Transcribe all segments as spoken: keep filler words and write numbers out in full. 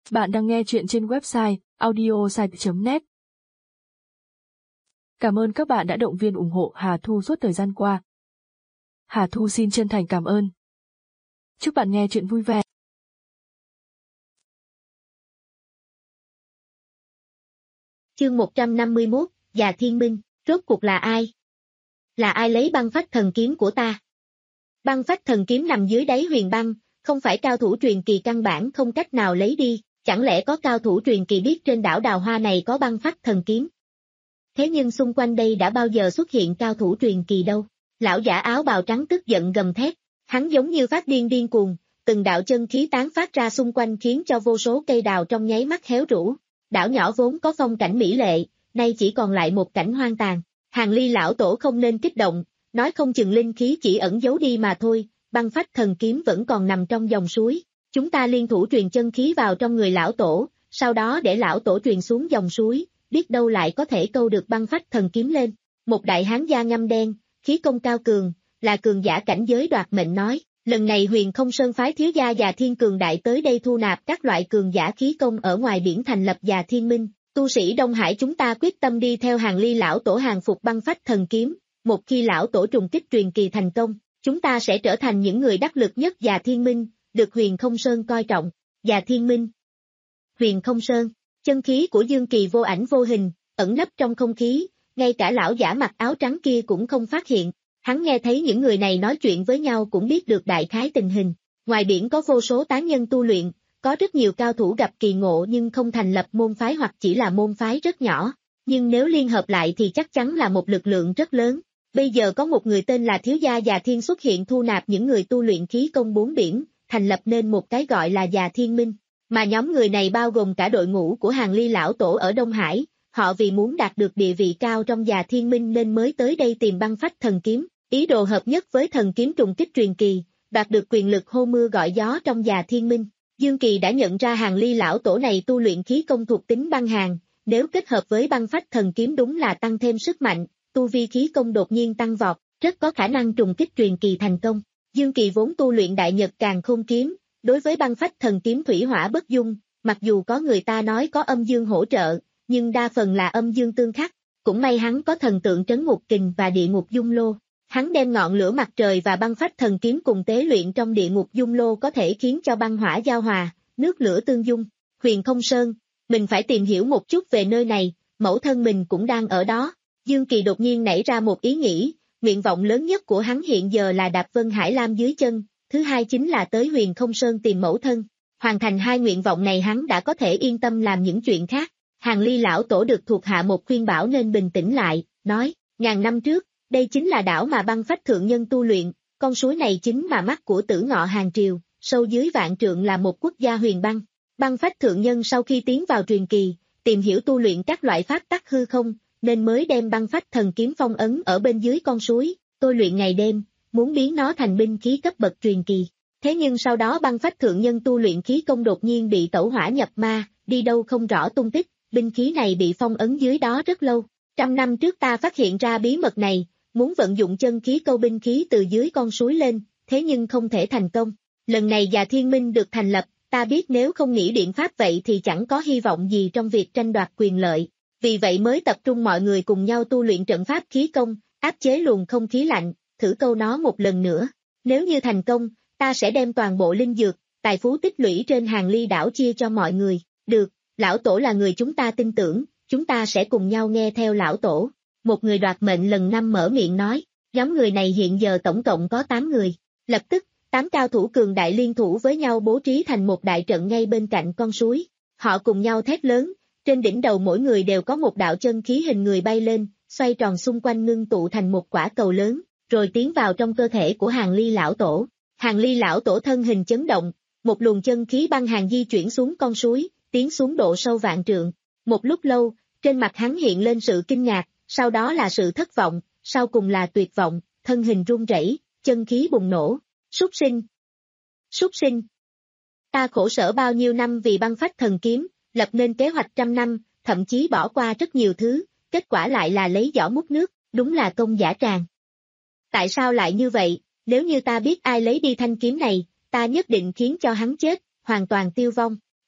Bạn đang nghe chuyện trên website audiosite chấm net. Cảm ơn các bạn đã động viên ủng hộ Hà Thu suốt thời gian qua. Hà Thu xin chân thành cảm ơn. Chúc bạn nghe chuyện vui vẻ. Chương một trăm năm mươi mốt, Già Thiên Minh, rốt cuộc là ai? Là ai lấy băng phách thần kiếm của ta? Băng phách thần kiếm nằm dưới đáy huyền băng, không phải cao thủ truyền kỳ căn bản không cách nào lấy đi, chẳng lẽ có cao thủ truyền kỳ biết trên đảo Đào Hoa này có băng phách thần kiếm? Thế nhưng xung quanh đây đã bao giờ xuất hiện cao thủ truyền kỳ đâu? Lão giả áo bào trắng tức giận gầm thét, hắn giống như phát điên điên cuồng, từng đạo chân khí tán phát ra xung quanh khiến cho vô số cây đào trong nháy mắt héo rũ. Đảo nhỏ vốn có phong cảnh mỹ lệ, nay chỉ còn lại một cảnh hoang tàn. Hàng Ly lão tổ không nên kích động, nói không chừng linh khí chỉ ẩn giấu đi mà thôi, băng phách thần kiếm vẫn còn nằm trong dòng suối. Chúng ta liên thủ truyền chân khí vào trong người lão tổ, sau đó để lão tổ truyền xuống dòng suối, biết đâu lại có thể câu được băng phách thần kiếm lên. Một đại hán da ngăm đen, khí công cao cường, là cường giả cảnh giới đoạt mệnh nói, lần này Huyền Không Sơn phái thiếu gia Già Thiên Cường Đại tới đây thu nạp các loại cường giả khí công ở ngoài biển thành lập Già Thiên Minh. Tu sĩ Đông Hải chúng ta quyết tâm đi theo Hàng Ly lão tổ hàng phục băng phách thần kiếm, một khi lão tổ trùng kích truyền kỳ thành công, chúng ta sẽ trở thành những người đắc lực nhất Già Thiên Minh, được Huyền Không Sơn coi trọng. Già Thiên Minh, Huyền Không Sơn, chân khí của Dương Kỳ vô ảnh vô hình, ẩn nấp trong không khí, ngay cả lão giả mặc áo trắng kia cũng không phát hiện. Hắn nghe thấy những người này nói chuyện với nhau cũng biết được đại khái tình hình. Ngoài biển có vô số tán nhân tu luyện, có rất nhiều cao thủ gặp kỳ ngộ nhưng không thành lập môn phái hoặc chỉ là môn phái rất nhỏ. Nhưng nếu liên hợp lại thì chắc chắn là một lực lượng rất lớn. Bây giờ có một người tên là Thiếu gia Già Thiên xuất hiện thu nạp những người tu luyện khí công bốn biển, thành lập nên một cái gọi là Già Thiên Minh. Mà nhóm người này bao gồm cả đội ngũ của Hàng Ly lão tổ ở Đông Hải. Họ vì muốn đạt được địa vị cao trong Già Thiên Minh nên mới tới đây tìm băng phách thần kiếm, ý đồ hợp nhất với thần kiếm trùng kích truyền kỳ, đạt được quyền lực hô mưa gọi gió trong Già Thiên Minh. Dương Kỳ đã nhận ra Hàng Ly lão tổ này tu luyện khí công thuộc tính băng hàn, nếu kết hợp với băng phách thần kiếm đúng là tăng thêm sức mạnh, tu vi khí công đột nhiên tăng vọt, rất có khả năng trùng kích truyền kỳ thành công. Dương Kỳ vốn tu luyện Đại Nhật Càn Khôn kiếm, đối với băng phách thần kiếm thủy hỏa bất dung, mặc dù có người ta nói có âm dương hỗ trợ, nhưng đa phần là âm dương tương khắc, cũng may hắn có thần tượng trấn ngục kình và địa ngục dung lô. Hắn đem ngọn lửa mặt trời và băng phách thần kiếm cùng tế luyện trong địa ngục dung lô có thể khiến cho băng hỏa giao hòa, nước lửa tương dung. Huyền Không Sơn, mình phải tìm hiểu một chút về nơi này, mẫu thân mình cũng đang ở đó. Dương Kỳ đột nhiên nảy ra một ý nghĩ, nguyện vọng lớn nhất của hắn hiện giờ là đạp Vân Hải Lam dưới chân, thứ hai chính là tới Huyền Không Sơn tìm mẫu thân. Hoàn thành hai nguyện vọng này hắn đã có thể yên tâm làm những chuyện khác. Hàng Ly lão tổ được thuộc hạ một khuyên bảo nên bình tĩnh lại, nói, ngàn năm trước, đây chính là đảo mà băng phách thượng nhân tu luyện, con suối này chính mà mắt của Tử Ngọ Hàng Triều, sâu dưới vạn trượng là một quốc gia huyền băng. Băng phách thượng nhân sau khi tiến vào truyền kỳ, tìm hiểu tu luyện các loại pháp tắc hư không, nên mới đem băng phách thần kiếm phong ấn ở bên dưới con suối, tôi luyện ngày đêm, muốn biến nó thành binh khí cấp bậc truyền kỳ. Thế nhưng sau đó băng phách thượng nhân tu luyện khí công đột nhiên bị tẩu hỏa nhập ma, đi đâu không rõ tung tích, binh khí này bị phong ấn dưới đó rất lâu. Trăm năm trước ta phát hiện ra bí mật này, muốn vận dụng chân khí câu binh khí từ dưới con suối lên, thế nhưng không thể thành công. Lần này Già Thiên Minh được thành lập, ta biết nếu không nghĩ biện pháp vậy thì chẳng có hy vọng gì trong việc tranh đoạt quyền lợi. Vì vậy mới tập trung mọi người cùng nhau tu luyện trận pháp khí công, áp chế luồng không khí lạnh, thử câu nó một lần nữa. Nếu như thành công, ta sẽ đem toàn bộ linh dược, tài phú tích lũy trên Hàng Ly đảo chia cho mọi người. Được, lão tổ là người chúng ta tin tưởng, chúng ta sẽ cùng nhau nghe theo lão tổ. Một người đoạt mệnh lần năm mở miệng nói, nhóm người này hiện giờ tổng cộng có tám người. Lập tức, tám cao thủ cường đại liên thủ với nhau bố trí thành một đại trận ngay bên cạnh con suối. Họ cùng nhau thét lớn, trên đỉnh đầu mỗi người đều có một đạo chân khí hình người bay lên, xoay tròn xung quanh ngưng tụ thành một quả cầu lớn, rồi tiến vào trong cơ thể của Hàng Ly lão tổ. Hàng Ly lão tổ thân hình chấn động, một luồng chân khí băng hàn di chuyển xuống con suối, tiến xuống độ sâu vạn trượng. Một lúc lâu, trên mặt hắn hiện lên sự kinh ngạc, sau đó là sự thất vọng, sau cùng là tuyệt vọng, thân hình run rẩy, chân khí bùng nổ. Súc sinh! Súc sinh! Ta khổ sở bao nhiêu năm vì băng phách thần kiếm, lập nên kế hoạch trăm năm, thậm chí bỏ qua rất nhiều thứ, kết quả lại là lấy giỏ múc nước, đúng là công giả tràng. Tại sao lại như vậy? Nếu như ta biết ai lấy đi thanh kiếm này, ta nhất định khiến cho hắn chết, hoàn toàn tiêu vong.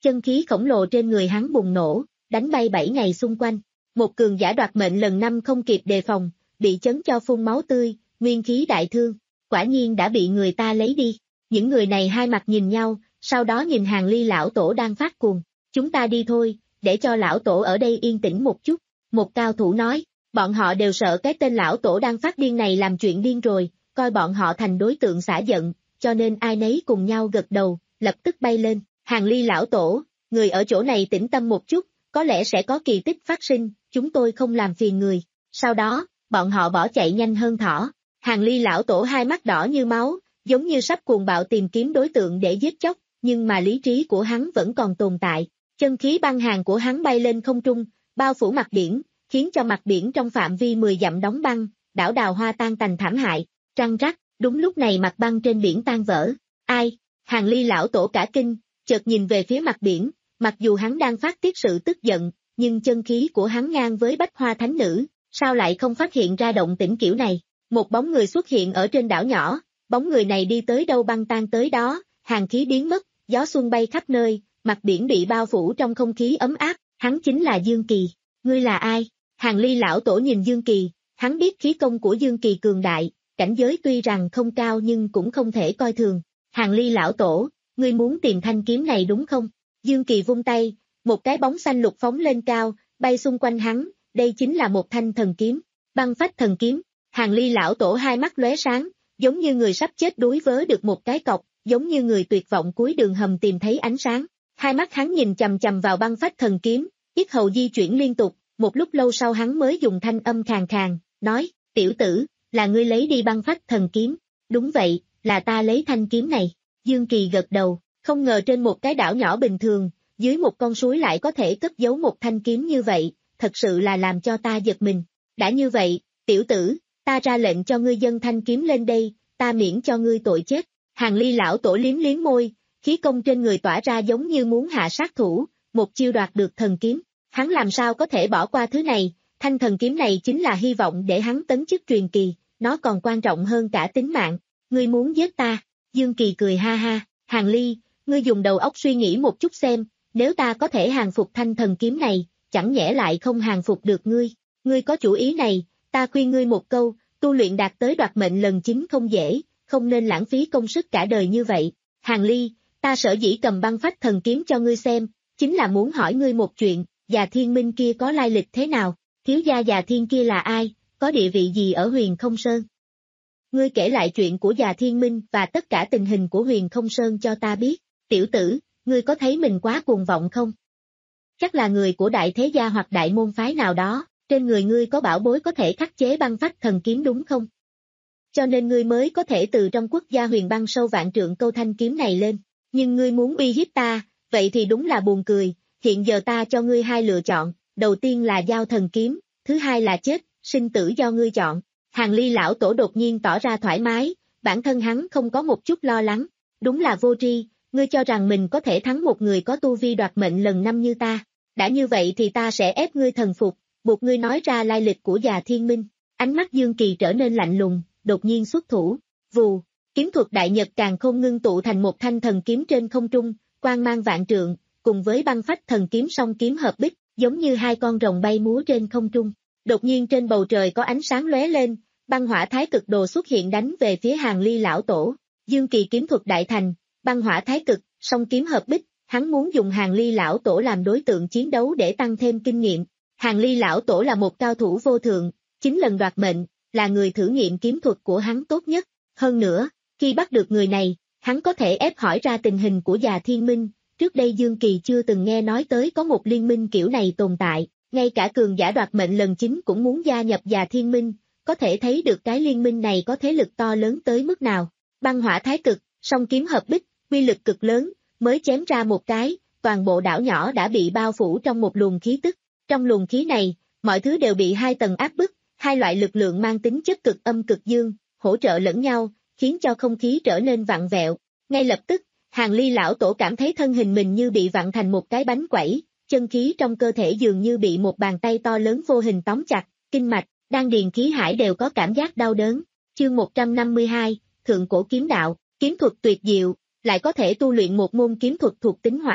chân khí khổng lồ trên người hắn bùng nổ, đánh bay bảy ngày xung quanh. Một cường giả đoạt mệnh lần năm không kịp đề phòng, bị chấn cho phun máu tươi, nguyên khí đại thương, quả nhiên đã bị người ta lấy đi. Những người này hai mặt nhìn nhau, sau đó nhìn Hàng Ly lão tổ đang phát cuồng. Chúng ta đi thôi, để cho lão tổ ở đây yên tĩnh một chút. Một cao thủ nói, bọn họ đều sợ cái tên lão tổ đang phát điên này làm chuyện điên rồi, coi bọn họ thành đối tượng xả giận, cho nên ai nấy cùng nhau gật đầu, lập tức bay lên. Hàng Ly lão tổ, người ở chỗ này tĩnh tâm một chút, có lẽ sẽ có kỳ tích phát sinh, chúng tôi không làm phiền người. Sau đó, bọn họ bỏ chạy nhanh hơn thỏ. Hàng Ly lão tổ hai mắt đỏ như máu, giống như sắp cuồng bạo tìm kiếm đối tượng để giết chóc, nhưng mà lý trí của hắn vẫn còn tồn tại. Chân khí băng hàn của hắn bay lên không trung, bao phủ mặt biển, khiến cho mặt biển trong phạm vi mười dặm đóng băng, đảo Đào Hoa tan tành thảm hại. Trăng rắc, đúng lúc này mặt băng trên biển tan vỡ. Ai? Hàng Ly lão tổ cả kinh, chợt nhìn về phía mặt biển, mặc dù hắn đang phát tiết sự tức giận, nhưng chân khí của hắn ngang với Bách Hoa Thánh Nữ, sao lại không phát hiện ra động tĩnh kiểu này? Một bóng người xuất hiện ở trên đảo nhỏ, bóng người này đi tới đâu băng tan tới đó, hàn khí biến mất, gió xuân bay khắp nơi, mặt biển bị bao phủ trong không khí ấm áp, hắn chính là Dương Kỳ. Ngươi là ai? Hàng Ly lão tổ nhìn Dương Kỳ, hắn biết khí công của Dương Kỳ cường đại, cảnh giới tuy rằng không cao nhưng cũng không thể coi thường. Hàng Ly lão tổ, ngươi muốn tìm thanh kiếm này đúng không? Dương Kỳ vung tay, một cái bóng xanh lục phóng lên cao, bay xung quanh hắn, đây chính là một thanh thần kiếm, băng phách thần kiếm. Hàng Ly lão tổ hai mắt lóe sáng, giống như người sắp chết đuối vớ được một cái cọc, giống như người tuyệt vọng cuối đường hầm tìm thấy ánh sáng. Hai mắt hắn nhìn chằm chằm vào băng phách thần kiếm, yết hầu di chuyển liên tục, một lúc lâu sau hắn mới dùng thanh âm khàn khàn, nói, tiểu tử, là ngươi lấy đi băng phách thần kiếm. Đúng vậy, là ta lấy thanh kiếm này. Dương Kỳ gật đầu, không ngờ trên một cái đảo nhỏ bình thường, dưới một con suối lại có thể cất giấu một thanh kiếm như vậy, thật sự là làm cho ta giật mình. Đã như vậy, tiểu tử, ta ra lệnh cho ngươi dâng thanh kiếm lên đây, ta miễn cho ngươi tội chết. Hàng Ly lão tổ liếm liếm môi, khí công trên người tỏa ra giống như muốn hạ sát thủ, một chiêu đoạt được thần kiếm. Hắn làm sao có thể bỏ qua thứ này, thanh thần kiếm này chính là hy vọng để hắn tấn chức truyền kỳ, nó còn quan trọng hơn cả tính mạng. Ngươi muốn giết ta? Dương Kỳ cười ha ha, Hàng Ly, ngươi dùng đầu óc suy nghĩ một chút xem, nếu ta có thể hàng phục thanh thần kiếm này, chẳng nhẽ lại không hàng phục được ngươi. Ngươi có chủ ý này, ta khuyên ngươi một câu, tu luyện đạt tới đoạt mệnh lần chín không dễ, không nên lãng phí công sức cả đời như vậy. Hàng Ly, ta sở dĩ cầm băng phách thần kiếm cho ngươi xem, chính là muốn hỏi ngươi một chuyện, Già Thiên Minh kia có lai lịch thế nào, thiếu gia Già Thiên kia là ai, có địa vị gì ở Huyền Không Sơn? Ngươi kể lại chuyện của Già Thiên Minh và tất cả tình hình của Huyền Không Sơn cho ta biết. Tiểu tử, ngươi có thấy mình quá cuồng vọng không? Chắc là người của đại thế gia hoặc đại môn phái nào đó, trên người ngươi có bảo bối có thể khắc chế băng phách thần kiếm đúng không? Cho nên ngươi mới có thể từ trong quốc gia huyền băng sâu vạn trượng câu thanh kiếm này lên. Nhưng ngươi muốn uy hiếp ta, vậy thì đúng là buồn cười, hiện giờ ta cho ngươi hai lựa chọn, đầu tiên là giao thần kiếm, thứ hai là chết, sinh tử do ngươi chọn. Hàng Ly lão tổ đột nhiên tỏ ra thoải mái, bản thân hắn không có một chút lo lắng, đúng là vô tri, ngươi cho rằng mình có thể thắng một người có tu vi đoạt mệnh lần năm như ta, đã như vậy thì ta sẽ ép ngươi thần phục, buộc ngươi nói ra lai lịch của Già Thiên Minh. Ánh mắt Dương Kỳ trở nên lạnh lùng, đột nhiên xuất thủ, vù, kiếm thuật đại nhật càng khôn ngưng tụ thành một thanh thần kiếm trên không trung, quang mang vạn trượng, cùng với băng phách thần kiếm song kiếm hợp bích, giống như hai con rồng bay múa trên không trung. Đột nhiên trên bầu trời có ánh sáng lóe lên, băng hỏa thái cực đồ xuất hiện đánh về phía Hàng Ly lão tổ. Dương Kỳ kiếm thuật đại thành, băng hỏa thái cực, song kiếm hợp bích, hắn muốn dùng Hàng Ly lão tổ làm đối tượng chiến đấu để tăng thêm kinh nghiệm. Hàng Ly lão tổ là một cao thủ vô thượng, chín lần đoạt mệnh, là người thử nghiệm kiếm thuật của hắn tốt nhất. Hơn nữa, khi bắt được người này, hắn có thể ép hỏi ra tình hình của Già Thiên Minh. Trước đây Dương Kỳ chưa từng nghe nói tới có một liên minh kiểu này tồn tại, ngay cả cường giả đoạt mệnh lần chín cũng muốn gia nhập Già Thiên Minh, có thể thấy được cái liên minh này có thế lực to lớn tới mức nào. Băng hỏa thái cực, song kiếm hợp bích, uy lực cực lớn, mới chém ra một cái, toàn bộ đảo nhỏ đã bị bao phủ trong một luồng khí tức. Trong luồng khí này, mọi thứ đều bị hai tầng áp bức, hai loại lực lượng mang tính chất cực âm cực dương, hỗ trợ lẫn nhau, khiến cho không khí trở nên vặn vẹo. Ngay lập tức, Hàng Ly lão tổ cảm thấy thân hình mình như bị vặn thành một cái bánh quẩy, chân khí trong cơ thể dường như bị một bàn tay to lớn vô hình tóm chặt, kinh mạch, đan điền khí hải đều có cảm giác đau đớn. Chương một trăm năm mươi hai, Thượng cổ kiếm đạo, kiếm thuật tuyệt diệu, lại có thể tu luyện một môn kiếm thuật thuộc tính hỏa,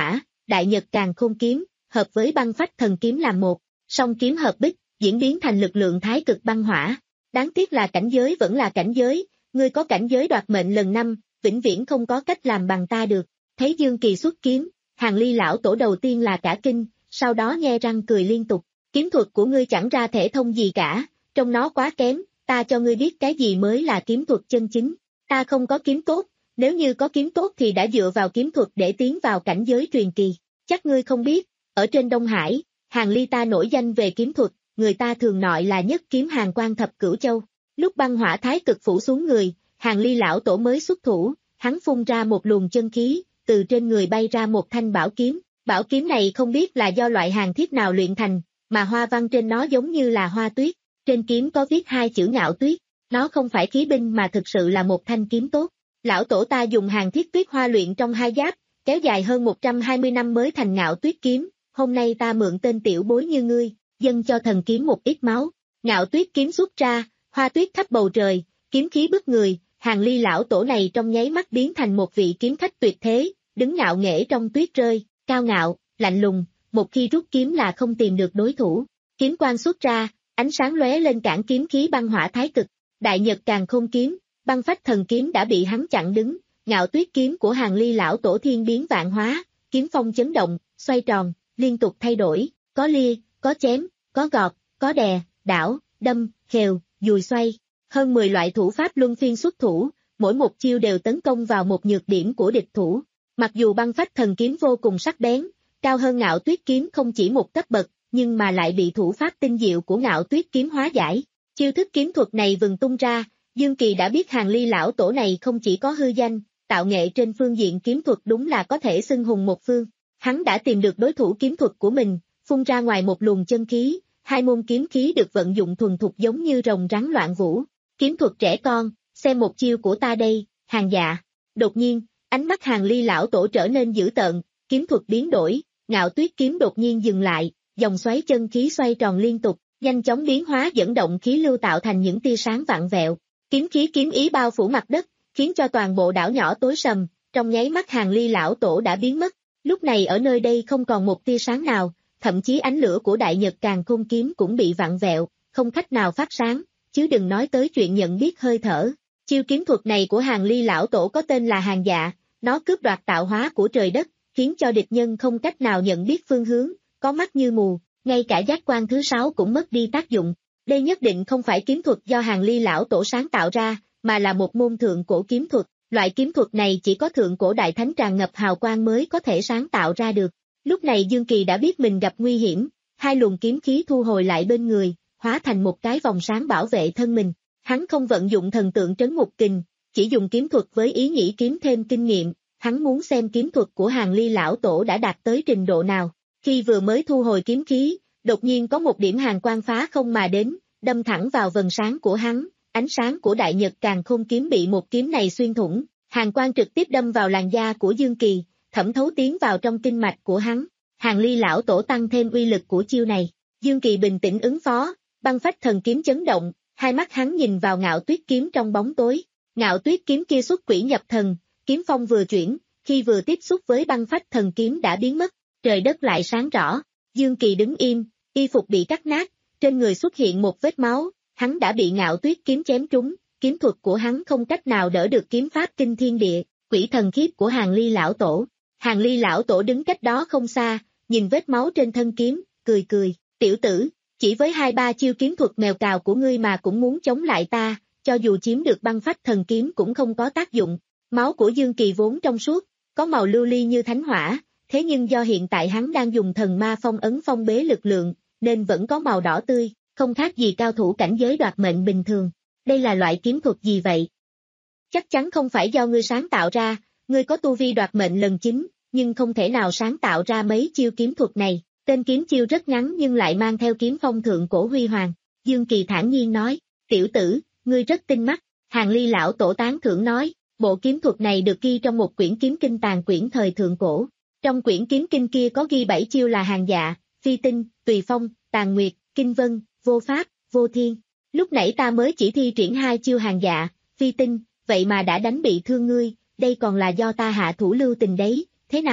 Đại Nhật Càn Khôn kiếm, hợp với băng phách thần kiếm làm một, song kiếm hợp bích, diễn biến thành lực lượng thái cực băng hỏa. Đáng tiếc là cảnh giới vẫn là cảnh giới, ngươi có cảnh giới đoạt mệnh lần năm, vĩnh viễn không có cách làm bằng ta được. Thấy Dương Kỳ xuất kiếm, Hàng Ly lão tổ đầu tiên là cả kinh, sau đó nhe răng cười liên tục. Kiếm thuật của ngươi chẳng ra thể thông gì cả, trong nó quá kém, ta cho ngươi biết cái gì mới là kiếm thuật chân chính. Ta không có kiếm tốt, nếu như có kiếm tốt thì đã dựa vào kiếm thuật để tiến vào cảnh giới truyền kỳ. Chắc ngươi không biết, ở trên Đông Hải, Hàng Ly ta nổi danh về kiếm thuật, người ta thường nói là nhất kiếm hàng quan thập cửu châu. Lúc băng hỏa thái cực phủ xuống người, Hàng Ly lão tổ mới xuất thủ, hắn phun ra một luồng chân khí, từ trên người bay ra một thanh bảo kiếm. Bảo kiếm này không biết là do loại hàng thiết nào luyện thành, mà hoa văn trên nó giống như là hoa tuyết, trên kiếm có viết hai chữ Ngạo Tuyết, nó không phải khí binh mà thực sự là một thanh kiếm tốt. Lão tổ ta dùng hàng thiết tuyết hoa luyện trong hai giáp, kéo dài hơn một trăm hai mươi năm mới thành Ngạo Tuyết kiếm, hôm nay ta mượn tên tiểu bối như ngươi, dâng cho thần kiếm một ít máu. Ngạo Tuyết kiếm xuất ra, hoa tuyết khắp bầu trời, kiếm khí bức người, Hàng Ly lão tổ này trong nháy mắt biến thành một vị kiếm khách tuyệt thế, đứng ngạo nghễ trong tuyết rơi, cao ngạo, lạnh lùng, một khi rút kiếm là không tìm được đối thủ. Kiếm quang xuất ra, ánh sáng lóe lên cản kiếm khí băng hỏa thái cực. Đại Nhật Càn Khôn kiếm, băng phách thần kiếm đã bị hắn chặn đứng, Ngạo Tuyết kiếm của Hàng Ly lão tổ thiên biến vạn hóa, kiếm phong chấn động, xoay tròn, liên tục thay đổi, có lia, có chém, có gọt, có đè, đảo, đâm, khều, dùi xoay. Hơn mười loại thủ pháp luân phiên xuất thủ, mỗi một chiêu đều tấn công vào một nhược điểm của địch thủ. Mặc dù băng phách thần kiếm vô cùng sắc bén, cao hơn Ngạo Tuyết kiếm không chỉ một cấp bậc, nhưng mà lại bị thủ pháp tinh diệu của Ngạo Tuyết kiếm hóa giải. Chiêu thức kiếm thuật này vừng tung ra, Dương Kỳ đã biết Hàng Ly lão tổ này không chỉ có hư danh, tạo nghệ trên phương diện kiếm thuật đúng là có thể xưng hùng một phương. Hắn đã tìm được đối thủ kiếm thuật của mình, phun ra ngoài một luồng chân khí, hai môn kiếm khí được vận dụng thuần thục giống như rồng rắn loạn vũ. Kiếm thuật trẻ con, xem một chiêu của ta đây, Hàng Dạ. Đột nhiên, ánh mắt Hàng Ly lão tổ trở nên dữ tợn, kiếm thuật biến đổi, Ngạo Tuyết kiếm đột nhiên dừng lại, dòng xoáy chân khí xoay tròn liên tục, nhanh chóng biến hóa dẫn động khí lưu tạo thành những tia sáng vặn vẹo. Kiếm khí kiếm ý bao phủ mặt đất, khiến cho toàn bộ đảo nhỏ tối sầm, trong nháy mắt Hàng Ly lão tổ đã biến mất. Lúc này ở nơi đây không còn một tia sáng nào, thậm chí ánh lửa của Đại Nhật Càn Khôn kiếm cũng bị vặn vẹo, không cách nào phát sáng, chứ đừng nói tới chuyện nhận biết hơi thở. Chiêu kiếm thuật này của Hàng Ly lão tổ có tên là Hàng Dạ, nó cướp đoạt tạo hóa của trời đất, khiến cho địch nhân không cách nào nhận biết phương hướng, có mắt như mù, ngay cả giác quan thứ sáu cũng mất đi tác dụng. Đây nhất định không phải kiếm thuật do Hàng Ly lão tổ sáng tạo ra, mà là một môn thượng cổ kiếm thuật. Loại kiếm thuật này chỉ có thượng cổ đại thánh tràn ngập hào quang mới có thể sáng tạo ra được. Lúc này Dương Kỳ đã biết mình gặp nguy hiểm, hai luồng kiếm khí thu hồi lại bên người, hóa thành một cái vòng sáng bảo vệ thân mình. Hắn không vận dụng thần tượng trấn ngục kình, chỉ dùng kiếm thuật với ý nghĩ kiếm thêm kinh nghiệm, hắn muốn xem kiếm thuật của Hàng Ly lão tổ đã đạt tới trình độ nào. Khi vừa mới thu hồi kiếm khí, đột nhiên có một điểm hàn quang phá không mà đến, đâm thẳng vào vầng sáng của hắn, ánh sáng của Đại Nhật Càn Khôn kiếm bị một kiếm này xuyên thủng, hàn quang trực tiếp đâm vào làn da của Dương Kỳ, thẩm thấu tiến vào trong kinh mạch của hắn. Hàng Ly lão tổ tăng thêm uy lực của chiêu này, Dương Kỳ bình tĩnh ứng phó, băng phách thần kiếm chấn động, hai mắt hắn nhìn vào Ngạo Tuyết kiếm trong bóng tối. Ngạo Tuyết kiếm kia xuất quỷ nhập thần, kiếm phong vừa chuyển, khi vừa tiếp xúc với băng phách thần kiếm đã biến mất, trời đất lại sáng rõ. Dương Kỳ đứng im, y phục bị cắt nát, trên người xuất hiện một vết máu, hắn đã bị Ngạo Tuyết kiếm chém trúng, kiếm thuật của hắn không cách nào đỡ được kiếm pháp kinh thiên địa, quỷ thần khiếp của Hàng Ly lão tổ. Hàng Ly lão tổ đứng cách đó không xa, nhìn vết máu trên thân kiếm, cười cười, tiểu tử, chỉ với hai ba chiêu kiếm thuật mèo cào của ngươi mà cũng muốn chống lại ta, cho dù chiếm được băng phách thần kiếm cũng không có tác dụng. Máu của Dương Kỳ vốn trong suốt, có màu lưu ly như thánh hỏa, thế nhưng do hiện tại hắn đang dùng thần ma phong ấn phong bế lực lượng, nên vẫn có màu đỏ tươi, không khác gì cao thủ cảnh giới đoạt mệnh bình thường. Đây là loại kiếm thuật gì vậy? Chắc chắn không phải do ngươi sáng tạo ra, ngươi có tu vi đoạt mệnh lần chín, nhưng không thể nào sáng tạo ra mấy chiêu kiếm thuật này. Tên kiếm chiêu rất ngắn nhưng lại mang theo kiếm phong thượng cổ huy hoàng. Dương Kỳ thản nhiên nói, tiểu tử, ngươi rất tinh mắt. Hàng Ly lão tổ tán thưởng nói, bộ kiếm thuật này được ghi trong một quyển kiếm kinh tàn quyển thời thượng cổ. Trong quyển kiếm kinh kia có ghi bảy chiêu là Hàng Dạ, Phi Tinh, Tùy Phong, Tàn Nguyệt, Kinh Vân, Vô Pháp, Vô Thiên. Lúc nãy ta mới chỉ thi triển hai chiêu Hàng Dạ, Phi Tinh, vậy mà đã đánh bị thương ngươi, đây còn là do ta hạ thủ lưu tình đấy, thế nào?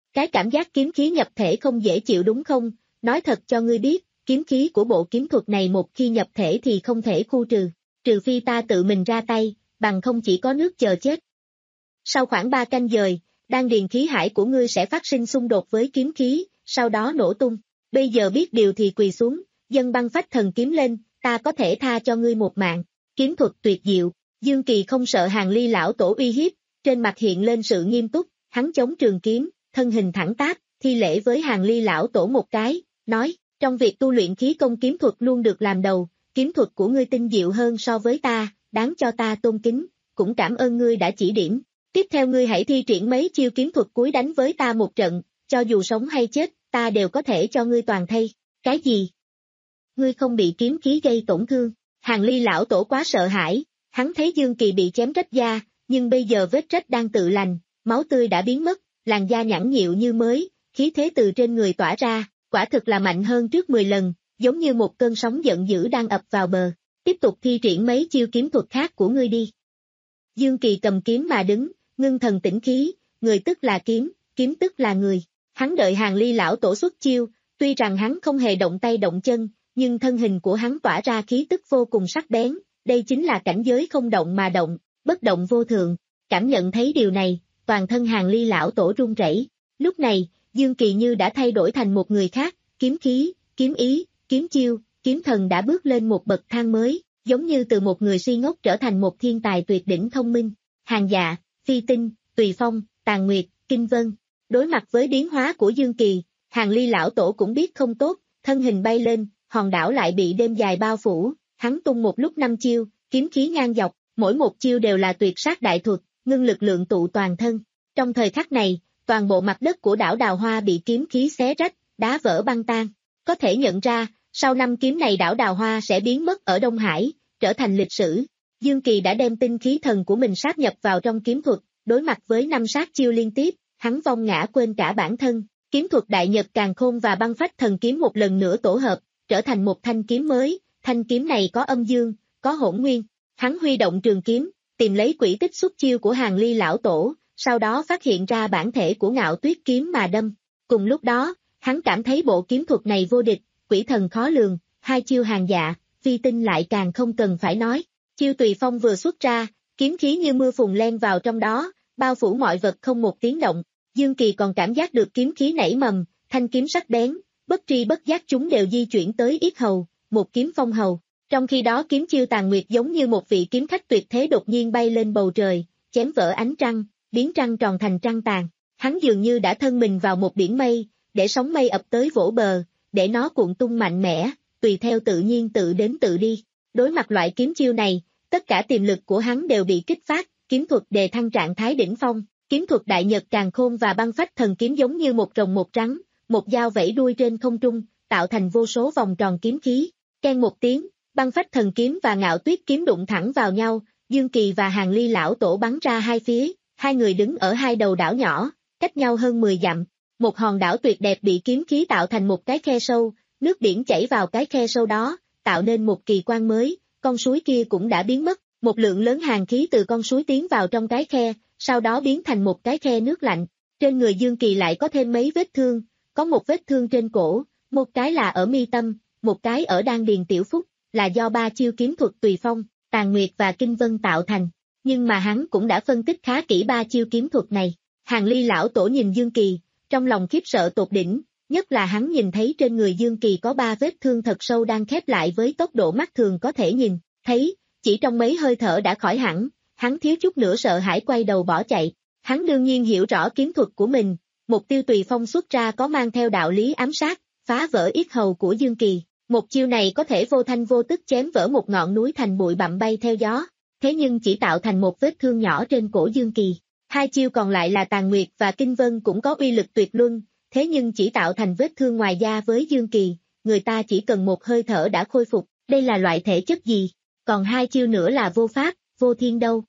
Cái cảm giác kiếm khí nhập thể không dễ chịu đúng không? Nói thật cho ngươi biết, kiếm khí của bộ kiếm thuật này một khi nhập thể thì không thể khu trừ, trừ phi ta tự mình ra tay, bằng không chỉ có nước chờ chết. Sau khoảng ba canh giờ, đan điền khí hải của ngươi sẽ phát sinh xung đột với kiếm khí, sau đó nổ tung. Bây giờ biết điều thì quỳ xuống, dâng băng phách thần kiếm lên, ta có thể tha cho ngươi một mạng. Kiếm thuật tuyệt diệu, Dương Kỳ không sợ Hàng Ly lão tổ uy hiếp, trên mặt hiện lên sự nghiêm túc, hắn chống trường kiếm, thân hình thẳng tắp, thi lễ với Hàng Ly lão tổ một cái, nói, trong việc tu luyện khí công kiếm thuật luôn được làm đầu, kiếm thuật của ngươi tinh diệu hơn so với ta, đáng cho ta tôn kính, cũng cảm ơn ngươi đã chỉ điểm. Tiếp theo ngươi hãy thi triển mấy chiêu kiếm thuật cuối đánh với ta một trận, cho dù sống hay chết, ta đều có thể cho ngươi toàn thây. Cái gì? Ngươi không bị kiếm khí gây tổn thương? Hàng Ly lão tổ quá sợ hãi, hắn thấy Dương Kỳ bị chém rách da, nhưng bây giờ vết rách đang tự lành, máu tươi đã biến mất, làn da nhẵn nhịu như mới, khí thế từ trên người tỏa ra, quả thực là mạnh hơn trước mười lần, giống như một cơn sóng giận dữ đang ập vào bờ. Tiếp tục thi triển mấy chiêu kiếm thuật khác của ngươi đi. Dương Kỳ cầm kiếm mà đứng, ngưng thần tĩnh khí, người tức là kiếm, kiếm tức là người. Hắn đợi Hàng Ly lão tổ xuất chiêu, tuy rằng hắn không hề động tay động chân, nhưng thân hình của hắn tỏa ra khí tức vô cùng sắc bén, đây chính là cảnh giới không động mà động, bất động vô thượng. Cảm nhận thấy điều này, toàn thân Hàng Ly lão tổ run rẩy. Lúc này, Dương Kỳ như đã thay đổi thành một người khác, kiếm khí, kiếm ý, kiếm chiêu, kiếm thần đã bước lên một bậc thang mới, giống như từ một người si ngốc trở thành một thiên tài tuyệt đỉnh thông minh. Hàng Dạ, Phi Tinh, Tùy Phong, Tàn Nguyệt, Kinh Vân. Đối mặt với biến hóa của Dương Kỳ, Hàng Ly lão tổ cũng biết không tốt, thân hình bay lên, hòn đảo lại bị đêm dài bao phủ, hắn tung một lúc năm chiêu, kiếm khí ngang dọc, mỗi một chiêu đều là tuyệt sát đại thuật, ngưng lực lượng tụ toàn thân. Trong thời khắc này, toàn bộ mặt đất của đảo Đào Hoa bị kiếm khí xé rách, đá vỡ băng tan. Có thể nhận ra, sau năm kiếm này đảo Đào Hoa sẽ biến mất ở Đông Hải, trở thành lịch sử. Dương Kỳ đã đem tinh khí thần của mình sát nhập vào trong kiếm thuật, đối mặt với năm sát chiêu liên tiếp, hắn vong ngã quên cả bản thân. Kiếm thuật Đại Nhật Càn Khôn và băng phách thần kiếm một lần nữa tổ hợp, trở thành một thanh kiếm mới, thanh kiếm này có âm dương, có hỗn nguyên. Hắn huy động trường kiếm, tìm lấy quỹ tích xuất chiêu của Hàng Ly lão tổ, sau đó phát hiện ra bản thể của Ngạo Tuyết kiếm mà đâm. Cùng lúc đó, hắn cảm thấy bộ kiếm thuật này vô địch, quỷ thần khó lường, hai chiêu Hàng Dạ, Phi Tinh lại càng không cần phải nói. Chiêu Tùy Phong vừa xuất ra, kiếm khí như mưa phùn len vào trong đó, bao phủ mọi vật không một tiếng động. Dương Kỳ còn cảm giác được kiếm khí nảy mầm, thanh kiếm sắc bén, bất tri bất giác chúng đều di chuyển tới yết hầu, một kiếm phong hầu. Trong khi đó kiếm chiêu Tàn Nguyệt giống như một vị kiếm khách tuyệt thế đột nhiên bay lên bầu trời, chém vỡ ánh trăng, biến trăng tròn thành trăng tàn. Hắn dường như đã thân mình vào một biển mây, để sóng mây ập tới vỗ bờ, để nó cuộn tung mạnh mẽ, tùy theo tự nhiên tự đến tự đi. Đối mặt loại kiếm chiêu này, tất cả tiềm lực của hắn đều bị kích phát, kiếm thuật đề thăng trạng thái đỉnh phong, kiếm thuật Đại Nhật Càn Khôn và băng phách thần kiếm giống như một rồng một trắng, một dao vẫy đuôi trên không trung, tạo thành vô số vòng tròn kiếm khí. Keng một tiếng, băng phách thần kiếm và Ngạo Tuyết kiếm đụng thẳng vào nhau, Dương Kỳ và Hàng Ly lão tổ bắn ra hai phía, hai người đứng ở hai đầu đảo nhỏ, cách nhau hơn mười dặm. Một hòn đảo tuyệt đẹp bị kiếm khí tạo thành một cái khe sâu, nước biển chảy vào cái khe sâu đó, tạo nên một kỳ quan mới, con suối kia cũng đã biến mất, một lượng lớn hàn khí từ con suối tiến vào trong cái khe, sau đó biến thành một cái khe nước lạnh. Trên người Dương Kỳ lại có thêm mấy vết thương, có một vết thương trên cổ, một cái là ở mi tâm, một cái ở đan điền tiểu phúc, là do ba chiêu kiếm thuật Tùy Phong, Tàn Nguyệt và Kinh Vân tạo thành. Nhưng mà hắn cũng đã phân tích khá kỹ ba chiêu kiếm thuật này. Hàng Ly lão tổ nhìn Dương Kỳ, trong lòng khiếp sợ tột đỉnh, nhất là hắn nhìn thấy trên người Dương Kỳ có ba vết thương thật sâu đang khép lại với tốc độ mắt thường có thể nhìn thấy, chỉ trong mấy hơi thở đã khỏi hẳn, hắn thiếu chút nữa sợ hãi quay đầu bỏ chạy. Hắn đương nhiên hiểu rõ kiếm thuật của mình, mục tiêu Tùy Phong xuất ra có mang theo đạo lý ám sát, phá vỡ yết hầu của Dương Kỳ. Một chiêu này có thể vô thanh vô tức chém vỡ một ngọn núi thành bụi bặm bay theo gió, thế nhưng chỉ tạo thành một vết thương nhỏ trên cổ Dương Kỳ. Hai chiêu còn lại là Tàn Nguyệt và Kinh Vân cũng có uy lực tuyệt luân, thế nhưng chỉ tạo thành vết thương ngoài da với Dương Kỳ, người ta chỉ cần một hơi thở đã khôi phục, đây là loại thể chất gì? Còn hai chiêu nữa là vô pháp, vô thiên đâu?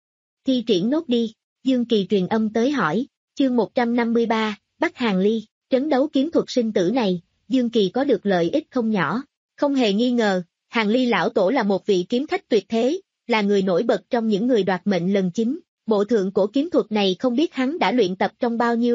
Thi triển nốt đi, Dương Kỳ truyền âm tới hỏi. Chương một trăm năm mươi ba, Bắc Hàng Ly, trấn đấu kiếm thuật sinh tử này, Dương Kỳ có được lợi ích không nhỏ. Không hề nghi ngờ, Hàng Ly lão tổ là một vị kiếm khách tuyệt thế, là người nổi bật trong những người đoạt mệnh lần chính. Bộ thượng cổ kiếm thuật này không biết hắn đã luyện tập trong bao nhiêu lâu,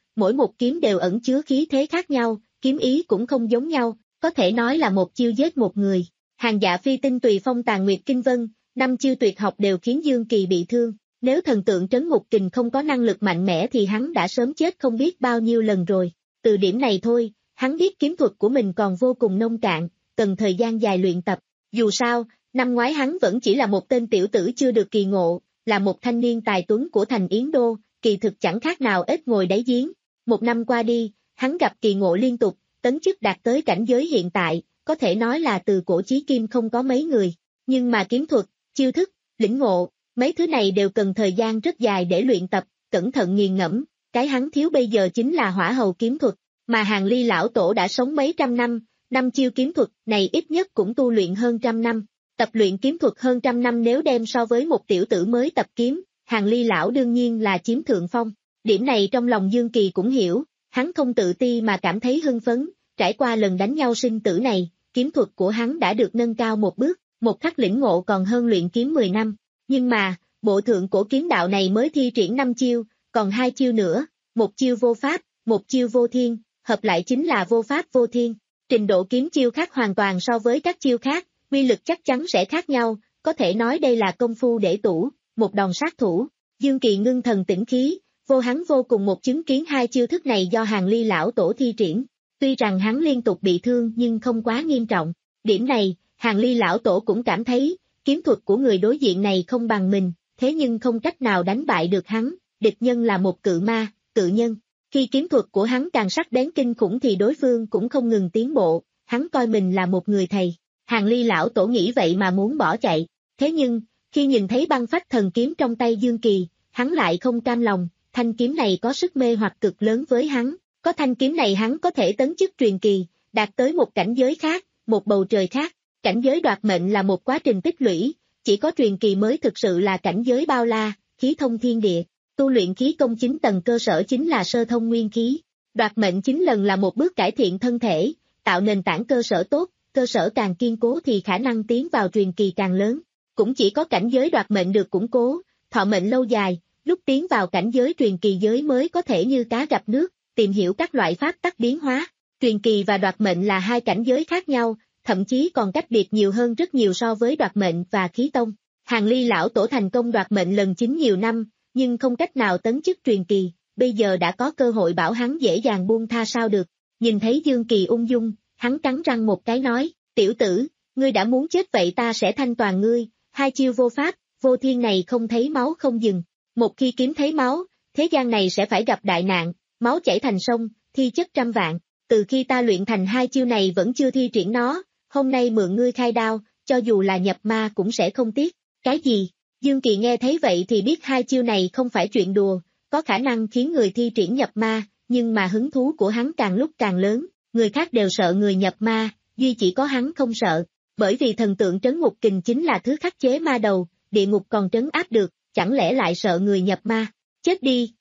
mỗi một kiếm đều ẩn chứa khí thế khác nhau, kiếm ý cũng không giống nhau, có thể nói là một chiêu giết một người. Hàng Dạ Phi tinh tùy phong tàn nguyệt kinh vân, năm chiêu tuyệt học đều khiến Dương Kỳ bị thương, nếu thần tượng trấn ngục kình không có năng lực mạnh mẽ thì hắn đã sớm chết không biết bao nhiêu lần rồi. Từ điểm này thôi, hắn biết kiếm thuật của mình còn vô cùng nông cạn, cần thời gian dài luyện tập. Dù sao, năm ngoái hắn vẫn chỉ là một tên tiểu tử chưa được kỳ ngộ, là một thanh niên tài tuấn của thành Yến Đô, kỳ thực chẳng khác nào ếch ngồi đáy giếng. Một năm qua đi, hắn gặp kỳ ngộ liên tục, tấn chức đạt tới cảnh giới hiện tại, có thể nói là từ cổ chí kim không có mấy người. Nhưng mà kiếm thuật, chiêu thức, lĩnh ngộ, mấy thứ này đều cần thời gian rất dài để luyện tập, cẩn thận nghiền ngẫm, cái hắn thiếu bây giờ chính là hỏa hầu kiếm thuật, mà Hàng Ly lão tổ đã sống mấy trăm năm, năm chiêu kiếm thuật này ít nhất cũng tu luyện hơn trăm năm. Tập luyện kiếm thuật hơn trăm năm nếu đem so với một tiểu tử mới tập kiếm, Hàng Ly lão đương nhiên là chiếm thượng phong. Điểm này trong lòng Dương Kỳ cũng hiểu, hắn không tự ti mà cảm thấy hưng phấn, trải qua lần đánh nhau sinh tử này, kiếm thuật của hắn đã được nâng cao một bước, một khắc lĩnh ngộ còn hơn luyện kiếm mười năm. Nhưng mà, bộ thượng cổ kiếm đạo này mới thi triển năm chiêu, còn hai chiêu nữa, một chiêu vô pháp, một chiêu vô thiên, hợp lại chính là vô pháp vô thiên. Trình độ kiếm chiêu khác hoàn toàn so với các chiêu khác, uy lực chắc chắn sẽ khác nhau, có thể nói đây là công phu để tủ, một đòn sát thủ. Dương Kỳ ngưng thần tĩnh khí, vô hắn vô cùng một chứng kiến hai chiêu thức này do Hàng Ly lão tổ thi triển. Tuy rằng hắn liên tục bị thương nhưng không quá nghiêm trọng. Điểm này, Hàng Ly lão tổ cũng cảm thấy, kiếm thuật của người đối diện này không bằng mình, thế nhưng không cách nào đánh bại được hắn, địch nhân là một cự ma, cự nhân. Khi kiếm thuật của hắn càng sắc bén kinh khủng thì đối phương cũng không ngừng tiến bộ, hắn coi mình là một người thầy. Hàng Ly lão tổ nghĩ vậy mà muốn bỏ chạy, thế nhưng, khi nhìn thấy băng phách thần kiếm trong tay Dương Kỳ, hắn lại không cam lòng, thanh kiếm này có sức mê hoặc cực lớn với hắn, có thanh kiếm này hắn có thể tấn chức truyền kỳ, đạt tới một cảnh giới khác, một bầu trời khác. Cảnh giới đoạt mệnh là một quá trình tích lũy, chỉ có truyền kỳ mới thực sự là cảnh giới bao la, khí thông thiên địa. Tu luyện khí công chín tầng cơ sở chính là sơ thông nguyên khí. Đoạt mệnh chín lần là một bước cải thiện thân thể, tạo nền tảng cơ sở tốt, cơ sở càng kiên cố thì khả năng tiến vào truyền kỳ càng lớn. Cũng chỉ có cảnh giới đoạt mệnh được củng cố, thọ mệnh lâu dài, lúc tiến vào cảnh giới truyền kỳ giới mới có thể như cá gặp nước, tìm hiểu các loại pháp tắc biến hóa. Truyền kỳ và đoạt mệnh là hai cảnh giới khác nhau, thậm chí còn cách biệt nhiều hơn rất nhiều so với đoạt mệnh và khí tông. Hàng Ly lão tổ thành công đoạt mệnh lần chín nhiều năm, nhưng không cách nào tấn chức truyền kỳ, bây giờ đã có cơ hội bảo hắn dễ dàng buông tha sao được. Nhìn thấy Dương Kỳ ung dung, hắn cắn răng một cái nói, tiểu tử, ngươi đã muốn chết vậy ta sẽ thanh toàn ngươi, hai chiêu vô pháp, vô thiên này không thấy máu không dừng. Một khi kiếm thấy máu, thế gian này sẽ phải gặp đại nạn, máu chảy thành sông, thi chất trăm vạn. Từ khi ta luyện thành hai chiêu này vẫn chưa thi triển nó, hôm nay mượn ngươi khai đao, cho dù là nhập ma cũng sẽ không tiếc. Cái gì? Dương Kỳ nghe thấy vậy thì biết hai chiêu này không phải chuyện đùa, có khả năng khiến người thi triển nhập ma, nhưng mà hứng thú của hắn càng lúc càng lớn, người khác đều sợ người nhập ma, duy chỉ có hắn không sợ, bởi vì thần tượng trấn ngục kình chính là thứ khắc chế ma đầu, địa ngục còn trấn áp được, chẳng lẽ lại sợ người nhập ma? Chết đi!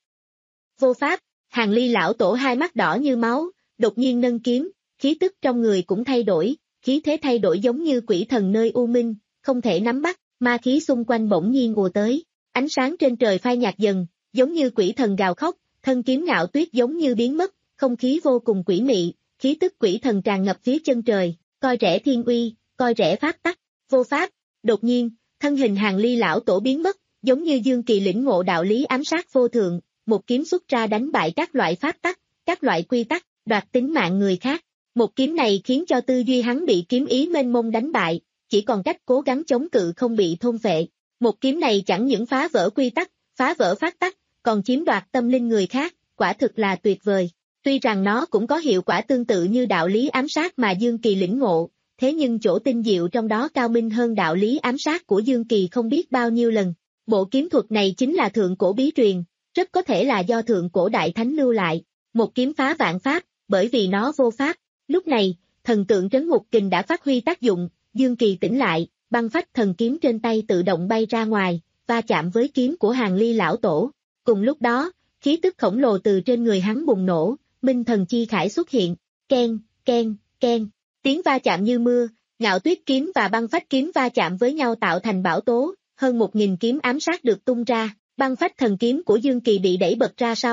Vô pháp, Hàng Ly lão tổ hai mắt đỏ như máu, đột nhiên nâng kiếm, khí tức trong người cũng thay đổi, khí thế thay đổi giống như quỷ thần nơi u minh, không thể nắm bắt, ma khí xung quanh bỗng nhiên ùa tới, ánh sáng trên trời phai nhạt dần, giống như quỷ thần gào khóc, thân kiếm Ngạo Tuyết giống như biến mất, không khí vô cùng quỷ mị, khí tức quỷ thần tràn ngập phía chân trời, coi rẽ thiên uy, coi rẽ pháp tắc, vô pháp. Đột nhiên, thân hình Hàng Ly lão tổ biến mất, giống như Dương Kỳ lĩnh ngộ đạo lý ám sát vô thượng, một kiếm xuất ra đánh bại các loại pháp tắc, các loại quy tắc, đoạt tính mạng người khác. Một kiếm này khiến cho tư duy hắn bị kiếm ý mênh mông đánh bại, chỉ còn cách cố gắng chống cự không bị thôn phệ. Một kiếm này chẳng những phá vỡ quy tắc, phá vỡ pháp tắc, còn chiếm đoạt tâm linh người khác, quả thực là tuyệt vời. Tuy rằng nó cũng có hiệu quả tương tự như đạo lý ám sát mà Dương Kỳ lĩnh ngộ, thế nhưng chỗ tinh diệu trong đó cao minh hơn đạo lý ám sát của Dương Kỳ không biết bao nhiêu lần. Bộ kiếm thuật này chính là thượng cổ bí truyền, rất có thể là do thượng cổ đại thánh lưu lại, một kiếm phá vạn pháp, bởi vì nó vô pháp. Lúc này, thần tượng trấn ngục kình đã phát huy tác dụng, Dương Kỳ tỉnh lại, băng phách thần kiếm trên tay tự động bay ra ngoài, va chạm với kiếm của Hàng Ly lão tổ. Cùng lúc đó, khí tức khổng lồ từ trên người hắn bùng nổ, minh thần chi khải xuất hiện, ken, ken, ken, tiếng va chạm như mưa, Ngạo Tuyết kiếm và băng phách kiếm va chạm với nhau tạo thành bão tố, hơn một nghìn kiếm ám sát được tung ra, băng phách thần kiếm của Dương Kỳ bị đẩy bật ra sau,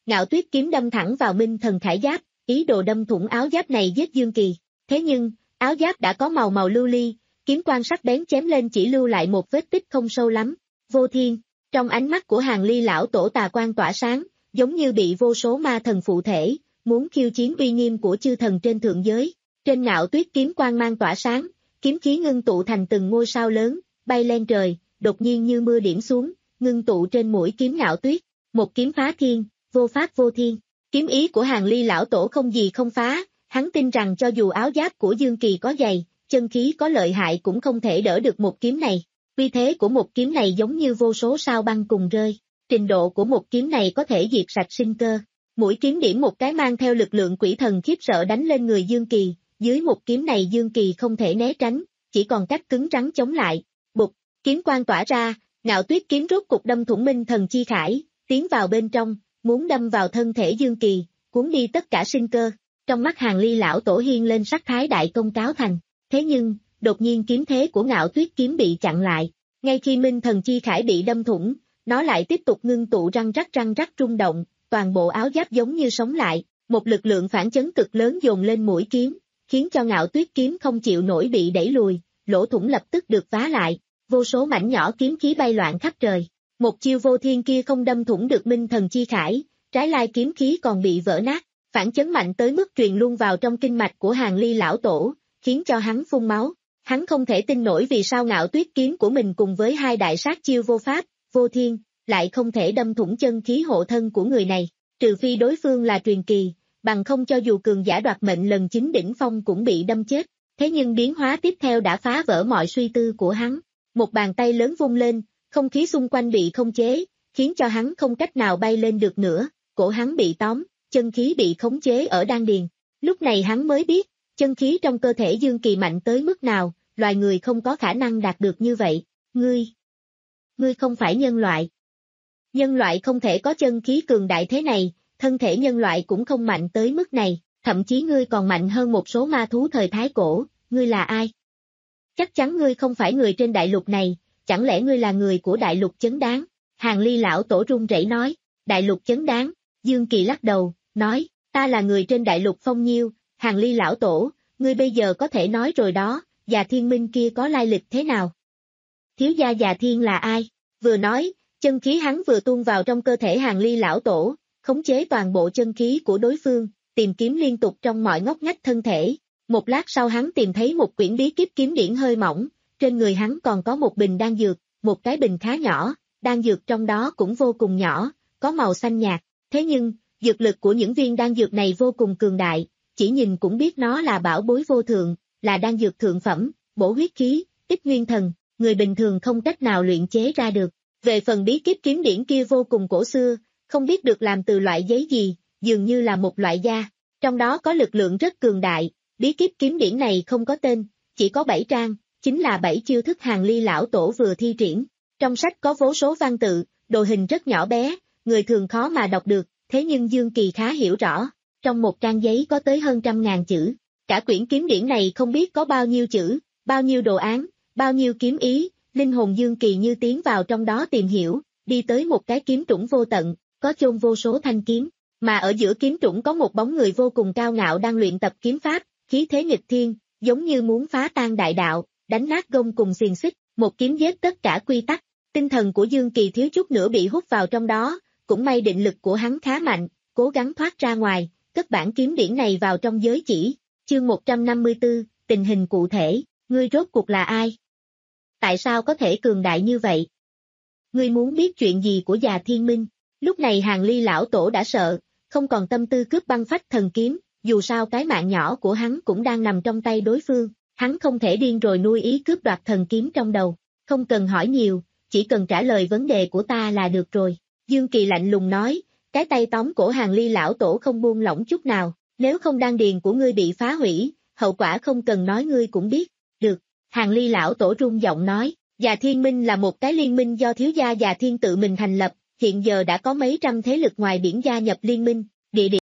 Ngạo Tuyết kiếm đâm thẳng vào Minh Thần khải giáp, ý đồ đâm thủng áo giáp này giết Dương Kỳ. Thế nhưng, áo giáp đã có màu màu lưu ly, kiếm quang sắc bén chém lên chỉ lưu lại một vết tích không sâu lắm. Vô Thiên, trong ánh mắt của Hàng Ly lão tổ tà quang tỏa sáng, giống như bị vô số ma thần phụ thể, muốn khiêu chiến uy nghiêm của chư thần trên thượng giới. Trên Ngạo Tuyết kiếm quang mang tỏa sáng, kiếm khí ngưng tụ thành từng ngôi sao lớn, bay lên trời, đột nhiên như mưa điểm xuống, ngưng tụ trên mũi kiếm Ngạo Tuyết. Một kiếm phá thiên, vô pháp vô thiên. Kiếm ý của Hàng Ly lão tổ không gì không phá, hắn tin rằng cho dù áo giáp của Dương Kỳ có dày, chân khí có lợi hại cũng không thể đỡ được một kiếm này. Uy thế của một kiếm này giống như vô số sao băng cùng rơi. Trình độ của một kiếm này có thể diệt sạch sinh cơ. Mũi kiếm điểm một cái mang theo lực lượng quỷ thần khiếp sợ đánh lên người Dương Kỳ, dưới một kiếm này Dương Kỳ không thể né tránh, chỉ còn cách cứng rắn chống lại. Bụt, kiếm quang tỏa ra, Ngạo Tuyết kiếm rốt cục đâm thủng Minh Thần chi khải, tiến vào bên trong, muốn đâm vào thân thể Dương Kỳ, cuốn đi tất cả sinh cơ. Trong mắt Hàng Ly lão tổ hiên lên sắc thái đại công cáo thành. Thế nhưng, đột nhiên kiếm thế của Ngạo Tuyết kiếm bị chặn lại. Ngay khi Minh Thần chi khải bị đâm thủng, nó lại tiếp tục ngưng tụ răng rắc răng rắc rung động, toàn bộ áo giáp giống như sống lại, một lực lượng phản chấn cực lớn dồn lên mũi kiếm, khiến cho Ngạo Tuyết kiếm không chịu nổi bị đẩy lùi, lỗ thủng lập tức được vá lại, vô số mảnh nhỏ kiếm khí bay loạn khắp trời. Một chiêu vô thiên kia không đâm thủng được Minh Thần chi khải, trái lại kiếm khí còn bị vỡ nát, phản chấn mạnh tới mức truyền luôn vào trong kinh mạch của Hàng Ly lão tổ, khiến cho hắn phun máu. Hắn không thể tin nổi vì sao Ngạo Tuyết kiếm của mình cùng với hai đại sát chiêu vô pháp, vô thiên, lại không thể đâm thủng chân khí hộ thân của người này, trừ phi đối phương là truyền kỳ, bằng không cho dù cường giả đoạt mệnh lần chính đỉnh phong cũng bị đâm chết. Thế nhưng biến hóa tiếp theo đã phá vỡ mọi suy tư của hắn. Một bàn tay lớn vung lên, không khí xung quanh bị không chế, khiến cho hắn không cách nào bay lên được nữa, cổ hắn bị tóm, chân khí bị khống chế ở đan điền. Lúc này hắn mới biết, chân khí trong cơ thể Dương Kỳ mạnh tới mức nào, loài người không có khả năng đạt được như vậy. Ngươi, ngươi không phải nhân loại. Nhân loại không thể có chân khí cường đại thế này, thân thể nhân loại cũng không mạnh tới mức này, thậm chí ngươi còn mạnh hơn một số ma thú thời Thái Cổ, ngươi là ai? Chắc chắn ngươi không phải người trên đại lục này, chẳng lẽ ngươi là người của đại lục Chấn Đáng? Hàng Ly lão tổ run rẩy nói, đại lục Chấn Đáng, Dương Kỳ lắc đầu, nói, ta là người trên đại lục Phong Nhiêu. Hàng Ly lão tổ, ngươi bây giờ có thể nói rồi đó, Già Thiên Minh kia có lai lịch thế nào? Thiếu gia Già Thiên là ai? Vừa nói, chân khí hắn vừa tuôn vào trong cơ thể Hàng Ly lão tổ, khống chế toàn bộ chân khí của đối phương, tìm kiếm liên tục trong mọi ngóc ngách thân thể. Một lát sau hắn tìm thấy một quyển bí kíp kiếm điển hơi mỏng, trên người hắn còn có một bình đan dược, một cái bình khá nhỏ, đan dược trong đó cũng vô cùng nhỏ, có màu xanh nhạt. Thế nhưng, dược lực của những viên đan dược này vô cùng cường đại, chỉ nhìn cũng biết nó là bảo bối vô thượng, là đan dược thượng phẩm, bổ huyết khí, ích nguyên thần, người bình thường không cách nào luyện chế ra được. Về phần bí kíp kiếm điển kia vô cùng cổ xưa, không biết được làm từ loại giấy gì, dường như là một loại da, trong đó có lực lượng rất cường đại. Bí kíp kiếm điển này không có tên, chỉ có bảy trang, chính là bảy chiêu thức Hàng Ly lão tổ vừa thi triển. Trong sách có vô số văn tự, đồ hình rất nhỏ bé, người thường khó mà đọc được, thế nhưng Dương Kỳ khá hiểu rõ. Trong một trang giấy có tới hơn trăm ngàn chữ, cả quyển kiếm điển này không biết có bao nhiêu chữ, bao nhiêu đồ án, bao nhiêu kiếm ý, linh hồn Dương Kỳ như tiến vào trong đó tìm hiểu, đi tới một cái kiếm trũng vô tận, có chôn vô số thanh kiếm, mà ở giữa kiếm trũng có một bóng người vô cùng cao ngạo đang luyện tập kiếm pháp, khí thế nghịch thiên, giống như muốn phá tan đại đạo, đánh nát gông cùng xiềng xích, một kiếm giết tất cả quy tắc. Tinh thần của Dương Kỳ thiếu chút nữa bị hút vào trong đó, cũng may định lực của hắn khá mạnh, cố gắng thoát ra ngoài, cất bản kiếm điển này vào trong giới chỉ. Chương một trăm năm mươi tư, tình hình cụ thể, ngươi rốt cuộc là ai? Tại sao có thể cường đại như vậy? Ngươi muốn biết chuyện gì của Già Thiên Minh? Lúc này Hàng Ly lão tổ đã sợ, không còn tâm tư cướp băng phách thần kiếm, dù sao cái mạng nhỏ của hắn cũng đang nằm trong tay đối phương, hắn không thể điên rồi nuôi ý cướp đoạt thần kiếm trong đầu, không cần hỏi nhiều, chỉ cần trả lời vấn đề của ta là được rồi. Dương Kỳ lạnh lùng nói, cái tay tóm cổ Hàng Ly lão tổ không buông lỏng chút nào, nếu không đan điền của ngươi bị phá hủy, hậu quả không cần nói ngươi cũng biết. Được, Hàng Ly lão tổ rung giọng nói, Già Thiên Minh là một cái liên minh do thiếu gia Già Thiên tự mình thành lập, hiện giờ đã có mấy trăm thế lực ngoài biển gia nhập liên minh, địa điểm.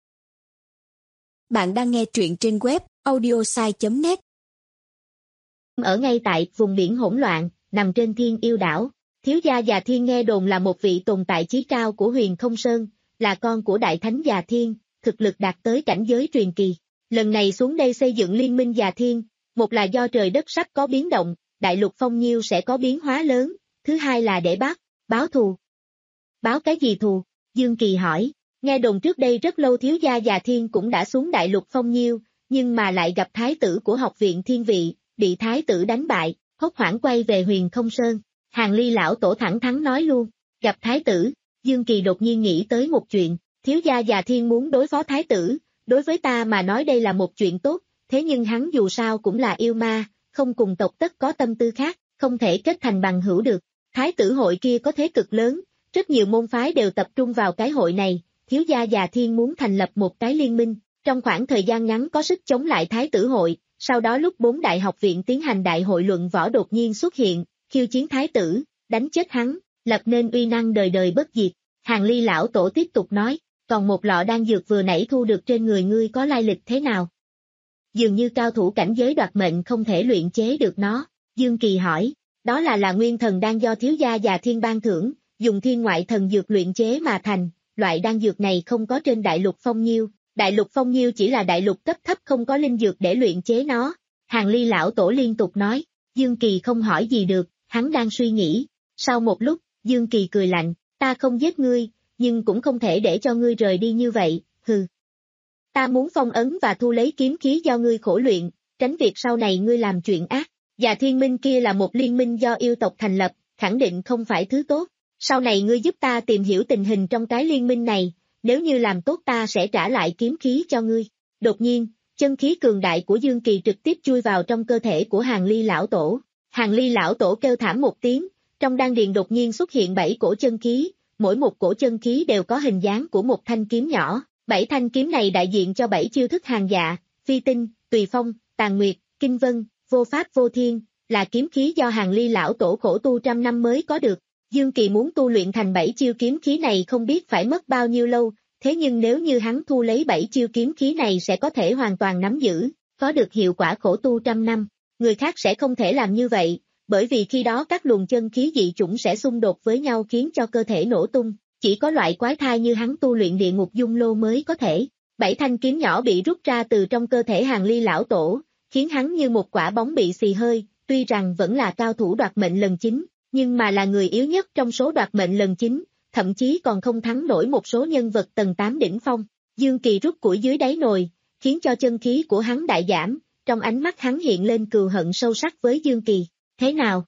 Bạn đang nghe truyện trên web audiosai chấm net. Ở ngay tại vùng biển hỗn loạn, nằm trên Thiên Yêu đảo, thiếu gia Già Thiên nghe đồn là một vị tồn tại chí cao của Huyền Không Sơn, là con của Đại Thánh Già Thiên, thực lực đạt tới cảnh giới truyền kỳ. Lần này xuống đây xây dựng liên minh Già Thiên, một là do trời đất sắp có biến động, đại lục phong nhiêu sẽ có biến hóa lớn, thứ hai là để bắt, báo thù. Báo cái gì thù? Dương Kỳ hỏi, nghe đồn trước đây rất lâu thiếu gia Già Thiên cũng đã xuống đại lục phong nhiêu, nhưng mà lại gặp thái tử của học viện thiên vị, bị thái tử đánh bại, hốt hoảng quay về Huyền Không Sơn. Hàng Ly lão tổ thẳng thắn nói luôn, gặp thái tử, Dương Kỳ đột nhiên nghĩ tới một chuyện, thiếu gia Già Thiên muốn đối phó thái tử, đối với ta mà nói đây là một chuyện tốt, thế nhưng hắn dù sao cũng là yêu ma, không cùng tộc tất có tâm tư khác, không thể kết thành bằng hữu được. Thái tử hội kia có thế cực lớn, rất nhiều môn phái đều tập trung vào cái hội này, thiếu gia Già Thiên muốn thành lập một cái liên minh, trong khoảng thời gian ngắn có sức chống lại thái tử hội, sau đó lúc bốn đại học viện tiến hành đại hội luận võ đột nhiên xuất hiện, khiêu chiến thái tử, đánh chết hắn, lập nên uy năng đời đời bất diệt. Hàng Ly lão tổ tiếp tục nói, còn một lọ đan dược vừa nãy thu được trên người ngươi có lai lịch thế nào? Dường như cao thủ cảnh giới đoạt mệnh không thể luyện chế được nó, Dương Kỳ hỏi, đó là là nguyên thần đan do thiếu gia Già Thiên ban thưởng, dùng thiên ngoại thần dược luyện chế mà thành, loại đan dược này không có trên đại lục phong nhiêu, đại lục phong nhiêu chỉ là đại lục cấp thấp không có linh dược để luyện chế nó. Hàng Ly lão tổ liên tục nói, Dương Kỳ không hỏi gì được, hắn đang suy nghĩ, sau một lúc, Dương Kỳ cười lạnh, ta không giết ngươi, nhưng cũng không thể để cho ngươi rời đi như vậy, hừ. Ta muốn phong ấn và thu lấy kiếm khí do ngươi khổ luyện, tránh việc sau này ngươi làm chuyện ác. Già Thiên Minh kia là một liên minh do yêu tộc thành lập, khẳng định không phải thứ tốt. Sau này ngươi giúp ta tìm hiểu tình hình trong cái liên minh này, nếu như làm tốt ta sẽ trả lại kiếm khí cho ngươi. Đột nhiên, chân khí cường đại của Dương Kỳ trực tiếp chui vào trong cơ thể của Hàng Ly lão tổ. Hàng Ly lão tổ kêu thảm một tiếng, trong đan điền đột nhiên xuất hiện bảy cổ chân khí, mỗi một cổ chân khí đều có hình dáng của một thanh kiếm nhỏ. Bảy thanh kiếm này đại diện cho bảy chiêu thức hàng dạ, phi tinh, tùy phong, tàn nguyệt, kinh vân, vô pháp vô thiên, là kiếm khí do Hàng Ly lão tổ khổ tu trăm năm mới có được. Dương Kỳ muốn tu luyện thành bảy chiêu kiếm khí này không biết phải mất bao nhiêu lâu, thế nhưng nếu như hắn thu lấy bảy chiêu kiếm khí này sẽ có thể hoàn toàn nắm giữ, có được hiệu quả khổ tu trăm năm. Người khác sẽ không thể làm như vậy, bởi vì khi đó các luồng chân khí dị chủng sẽ xung đột với nhau khiến cho cơ thể nổ tung. Chỉ có loại quái thai như hắn tu luyện địa ngục dung lô mới có thể. Bảy thanh kiếm nhỏ bị rút ra từ trong cơ thể Hàng Ly lão tổ, khiến hắn như một quả bóng bị xì hơi, tuy rằng vẫn là cao thủ đoạt mệnh lần chín, nhưng mà là người yếu nhất trong số đoạt mệnh lần chín, thậm chí còn không thắng nổi một số nhân vật tầng tám đỉnh phong. Dương Kỳ rút củi dưới đáy nồi, khiến cho chân khí của hắn đại giảm, trong ánh mắt hắn hiện lên cừu hận sâu sắc với Dương Kỳ. Thế nào?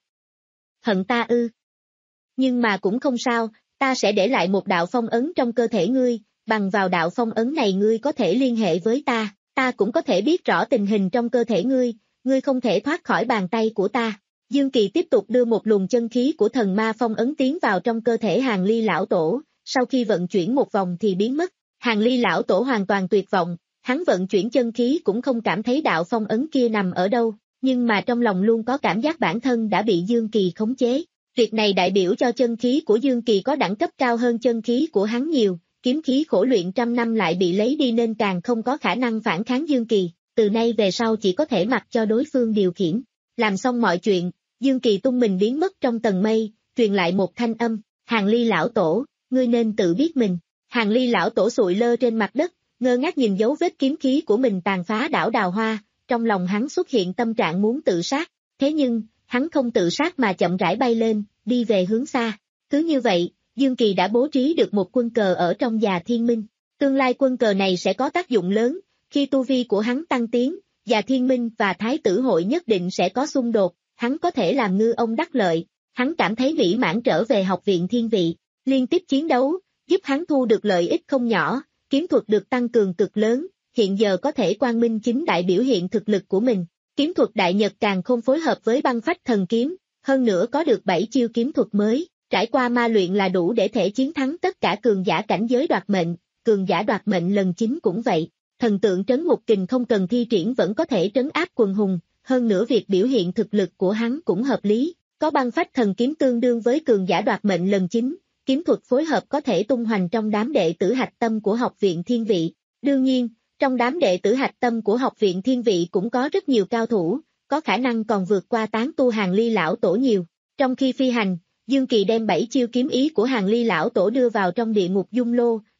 Hận ta ư? Nhưng mà cũng không sao. Ta sẽ để lại một đạo phong ấn trong cơ thể ngươi, bằng vào đạo phong ấn này ngươi có thể liên hệ với ta, ta cũng có thể biết rõ tình hình trong cơ thể ngươi, ngươi không thể thoát khỏi bàn tay của ta. Dương Kỳ tiếp tục đưa một luồng chân khí của thần ma phong ấn tiến vào trong cơ thể Hàng Ly lão tổ, sau khi vận chuyển một vòng thì biến mất. Hàng Ly lão tổ hoàn toàn tuyệt vọng, hắn vận chuyển chân khí cũng không cảm thấy đạo phong ấn kia nằm ở đâu, nhưng mà trong lòng luôn có cảm giác bản thân đã bị Dương Kỳ khống chế. Việc này đại biểu cho chân khí của Dương Kỳ có đẳng cấp cao hơn chân khí của hắn nhiều, kiếm khí khổ luyện trăm năm lại bị lấy đi nên càng không có khả năng phản kháng Dương Kỳ, từ nay về sau chỉ có thể mặc cho đối phương điều khiển. Làm xong mọi chuyện, Dương Kỳ tung mình biến mất trong tầng mây, truyền lại một thanh âm, Hàng Ly lão tổ, ngươi nên tự biết mình. Hàng Ly lão tổ sụi lơ trên mặt đất, ngơ ngác nhìn dấu vết kiếm khí của mình tàn phá đảo Đào Hoa, trong lòng hắn xuất hiện tâm trạng muốn tự sát, thế nhưng, hắn không tự sát mà chậm rãi bay lên, đi về hướng xa. Cứ như vậy, Dương Kỳ đã bố trí được một quân cờ ở trong Già Thiên Minh. Tương lai quân cờ này sẽ có tác dụng lớn, khi tu vi của hắn tăng tiến, Già Thiên Minh và Thái tử hội nhất định sẽ có xung đột, hắn có thể làm ngư ông đắc lợi. Hắn cảm thấy mỹ mãn trở về học viện thiên vị, liên tiếp chiến đấu, giúp hắn thu được lợi ích không nhỏ, kiếm thuật được tăng cường cực lớn, hiện giờ có thể quang minh chính đại biểu hiện thực lực của mình. Kiếm thuật đại nhật càng không phối hợp với băng phách thần kiếm, hơn nữa có được bảy chiêu kiếm thuật mới, trải qua ma luyện là đủ để thể chiến thắng tất cả cường giả cảnh giới đoạt mệnh, cường giả đoạt mệnh lần chín cũng vậy. Thần tượng trấn ngục kình không cần thi triển vẫn có thể trấn áp quần hùng, hơn nữa việc biểu hiện thực lực của hắn cũng hợp lý, có băng phách thần kiếm tương đương với cường giả đoạt mệnh lần chín, kiếm thuật phối hợp có thể tung hoành trong đám đệ tử hạch tâm của học viện thiên vị. Đương nhiên, trong đám đệ tử hạch tâm của học viện thiên vị cũng có rất nhiều cao thủ, có khả năng còn vượt qua tán tu Hàng Ly lão tổ nhiều. Trong khi phi hành, Dương Kỳ đem bảy chiêu kiếm ý của Hàng Ly lão tổ đưa vào trong địa ngục dung lô,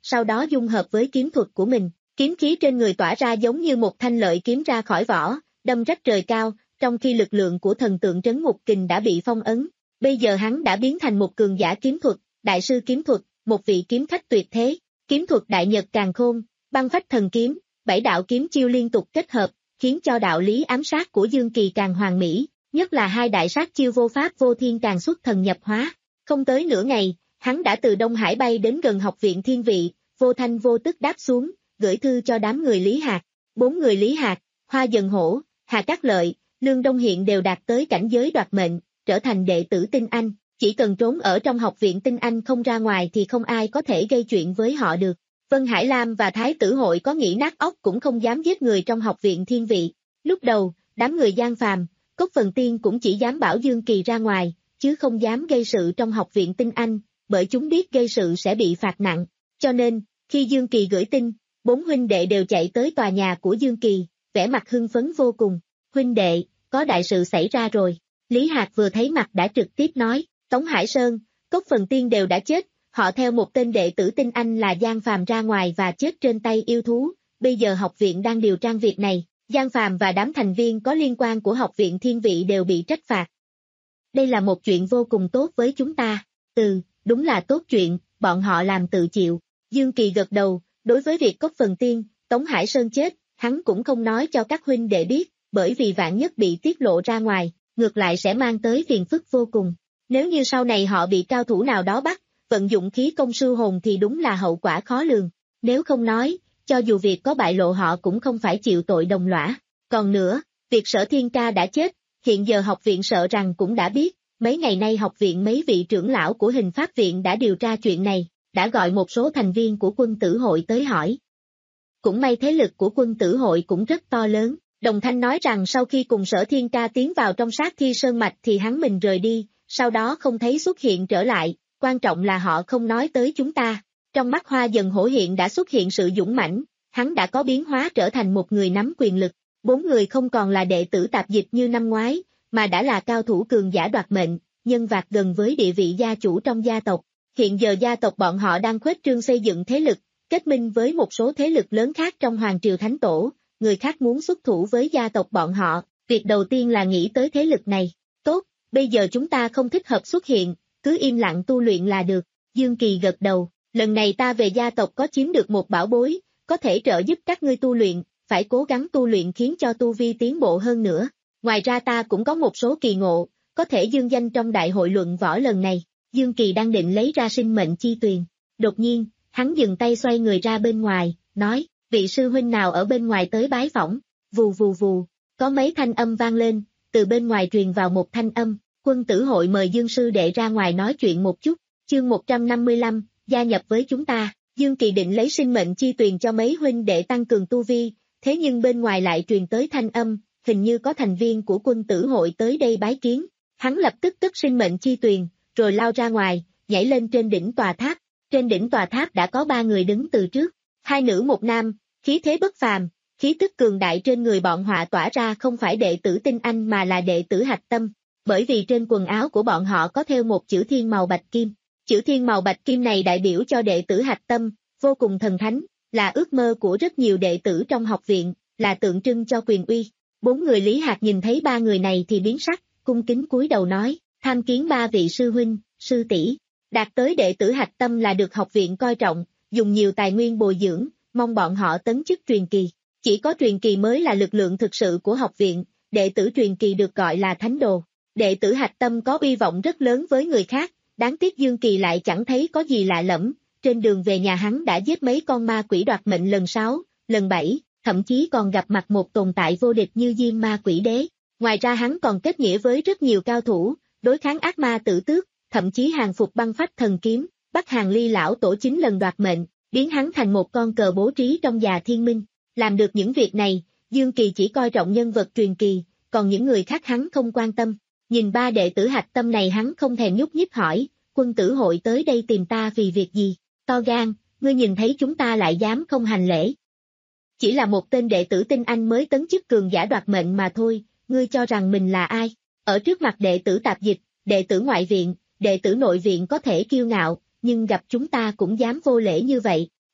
sau đó dung hợp với kiếm thuật của mình. Kiếm khí trên người tỏa ra giống như một thanh lợi kiếm ra khỏi vỏ, đâm rách trời cao, trong khi lực lượng của thần tượng trấn ngục kình đã bị phong ấn. Bây giờ hắn đã biến thành một cường giả kiếm thuật, đại sư kiếm thuật, một vị kiếm khách tuyệt thế. Kiếm thuật đại nhật càn khôn, băng phách thần kiếm, bảy đạo kiếm chiêu liên tục kết hợp, khiến cho đạo lý ám sát của Dương Kỳ càng hoàn mỹ, nhất là hai đại sát chiêu vô pháp vô thiên càng xuất thần nhập hóa. Không tới nửa ngày, hắn đã từ Đông Hải bay đến gần học viện Thiên Vị, vô thanh vô tức đáp xuống, gửi thư cho đám người Lý Hạc. Bốn người Lý Hạc, Hoa Dần Hổ, Hà Cát Lợi, Lương Đông hiện đều đạt tới cảnh giới đoạt mệnh, trở thành đệ tử Tinh Anh, chỉ cần trốn ở trong học viện Tinh Anh không ra ngoài thì không ai có thể gây chuyện với họ được. Vân Hải Lam và Thái Tử Hội có nghĩ nát óc cũng không dám giết người trong học viện Thiên Vị. Lúc đầu, đám người Giang Phàm, Cốc Phần Tiên cũng chỉ dám bảo Dương Kỳ ra ngoài, chứ không dám gây sự trong học viện Tinh Anh, bởi chúng biết gây sự sẽ bị phạt nặng. Cho nên, khi Dương Kỳ gửi tin, bốn huynh đệ đều chạy tới tòa nhà của Dương Kỳ, vẻ mặt hưng phấn vô cùng. Huynh đệ, có đại sự xảy ra rồi. Lý Hạc vừa thấy mặt đã trực tiếp nói, Tống Hải Sơn, Cốc Phần Tiên đều đã chết, họ theo một tên đệ tử Tinh Anh là Giang Phàm ra ngoài và chết trên tay yêu thú, bây giờ học viện đang điều tra việc này, Giang Phàm và đám thành viên có liên quan của học viện Thiên Vị đều bị trách phạt. Đây là một chuyện vô cùng tốt với chúng ta. Ừ, đúng là tốt chuyện, bọn họ làm tự chịu. Dương Kỳ gật đầu, đối với việc Cốc Phần Tiên, Tống Hải Sơn chết, hắn cũng không nói cho các huynh đệ biết, bởi vì vạn nhất bị tiết lộ ra ngoài, ngược lại sẽ mang tới phiền phức vô cùng. Nếu như sau này họ bị cao thủ nào đó bắt, vận dụng khí công sư hồn thì đúng là hậu quả khó lường. Nếu không nói, cho dù việc có bại lộ họ cũng không phải chịu tội đồng lõa. Còn nữa, việc Sở Thiên Ca đã chết, hiện giờ học viện sợ rằng cũng đã biết, mấy ngày nay học viện mấy vị trưởng lão của Hình Pháp Viện đã điều tra chuyện này, đã gọi một số thành viên của Quân Tử Hội tới hỏi. Cũng may thế lực của Quân Tử Hội cũng rất to lớn. Đồng Thanh nói rằng sau khi cùng Sở Thiên Ca tiến vào trong sát thi sơn mạch thì hắn mình rời đi, sau đó không thấy xuất hiện trở lại, quan trọng là họ không nói tới chúng ta. Trong mắt Hoa Dần Hổ hiện đã xuất hiện sự dũng mãnh, hắn đã có biến hóa trở thành một người nắm quyền lực. Bốn người không còn là đệ tử tạp dịch như năm ngoái, mà đã là cao thủ cường giả đoạt mệnh, nhân vật gần với địa vị gia chủ trong gia tộc. Hiện giờ gia tộc bọn họ đang khuếch trương xây dựng thế lực, kết minh với một số thế lực lớn khác trong Hoàng Triều Thánh Tổ. Người khác muốn xuất thủ với gia tộc bọn họ, việc đầu tiên là nghĩ tới thế lực này. Tốt, bây giờ chúng ta không thích hợp xuất hiện, cứ im lặng tu luyện là được. Dương Kỳ gật đầu, lần này ta về gia tộc có chiếm được một bảo bối, có thể trợ giúp các ngươi tu luyện, phải cố gắng tu luyện khiến cho tu vi tiến bộ hơn nữa. Ngoài ra ta cũng có một số kỳ ngộ, có thể dương danh trong đại hội luận võ lần này. Dương Kỳ đang định lấy ra sinh mệnh chi tuyền. Đột nhiên, hắn dừng tay xoay người ra bên ngoài, nói, vị sư huynh nào ở bên ngoài tới bái phỏng. Vù vù vù, có mấy thanh âm vang lên, từ bên ngoài truyền vào một thanh âm, Quân Tử Hội mời Dương sư đệ ra ngoài nói chuyện một chút. Chương một trăm năm mươi lăm, gia nhập với chúng ta. Dương Kỳ định lấy sinh mệnh chi tuyền cho mấy huynh đệ tăng cường tu vi, thế nhưng bên ngoài lại truyền tới thanh âm, hình như có thành viên của Quân Tử Hội tới đây bái kiến. Hắn lập tức cất sinh mệnh chi tuyền, rồi lao ra ngoài, nhảy lên trên đỉnh tòa tháp. Trên đỉnh tòa tháp đã có ba người đứng từ trước, hai nữ một nam, khí thế bất phàm, khí tức cường đại trên người bọn họ tỏa ra không phải đệ tử Tinh Anh mà là đệ tử Hạch Tâm, bởi vì trên quần áo của bọn họ có thêu một chữ thiên màu bạch kim. Chữ thiên màu bạch kim này đại biểu cho đệ tử Hạch Tâm, vô cùng thần thánh, là ước mơ của rất nhiều đệ tử trong học viện, là tượng trưng cho quyền uy. Bốn người Lý Hạc nhìn thấy ba người này thì biến sắc, cung kính cúi đầu nói, tham kiến ba vị sư huynh, sư tỷ. Đạt tới đệ tử Hạch Tâm là được học viện coi trọng, dùng nhiều tài nguyên bồi dưỡng, mong bọn họ tấn chức truyền kỳ. Chỉ có truyền kỳ mới là lực lượng thực sự của học viện, đệ tử truyền kỳ được gọi là thánh đồ. Đệ tử Hạch Tâm có uy vọng rất lớn với người khác, đáng tiếc Dương Kỳ lại chẳng thấy có gì lạ lẫm, trên đường về nhà hắn đã giết mấy con ma quỷ đoạt mệnh lần sáu, lần bảy, thậm chí còn gặp mặt một tồn tại vô địch như Diêm Ma Quỷ Đế. Ngoài ra hắn còn kết nghĩa với rất nhiều cao thủ, đối kháng ác ma Tử Tước, thậm chí hàng phục băng phách thần kiếm, bắt Hàng Ly lão tổ chín lần đoạt mệnh, biến hắn thành một con cờ bố trí trong già thiên minh. Làm được những việc này, Dương Kỳ chỉ coi trọng nhân vật truyền kỳ, còn những người khác hắn không quan tâm. Nhìn ba đệ tử Hạch Tâm này hắn không thèm nhúc nhích hỏi, Quân Tử Hội tới đây tìm ta vì việc gì? To gan, ngươi nhìn thấy chúng ta lại dám không hành lễ. Chỉ là một tên đệ tử Tinh Anh mới tấn chức cường giả đoạt mệnh mà thôi, ngươi cho rằng mình là ai? Ở trước mặt đệ tử tạp dịch, đệ tử ngoại viện, đệ tử nội viện có thể kiêu ngạo, nhưng gặp chúng ta cũng dám vô lễ như vậy.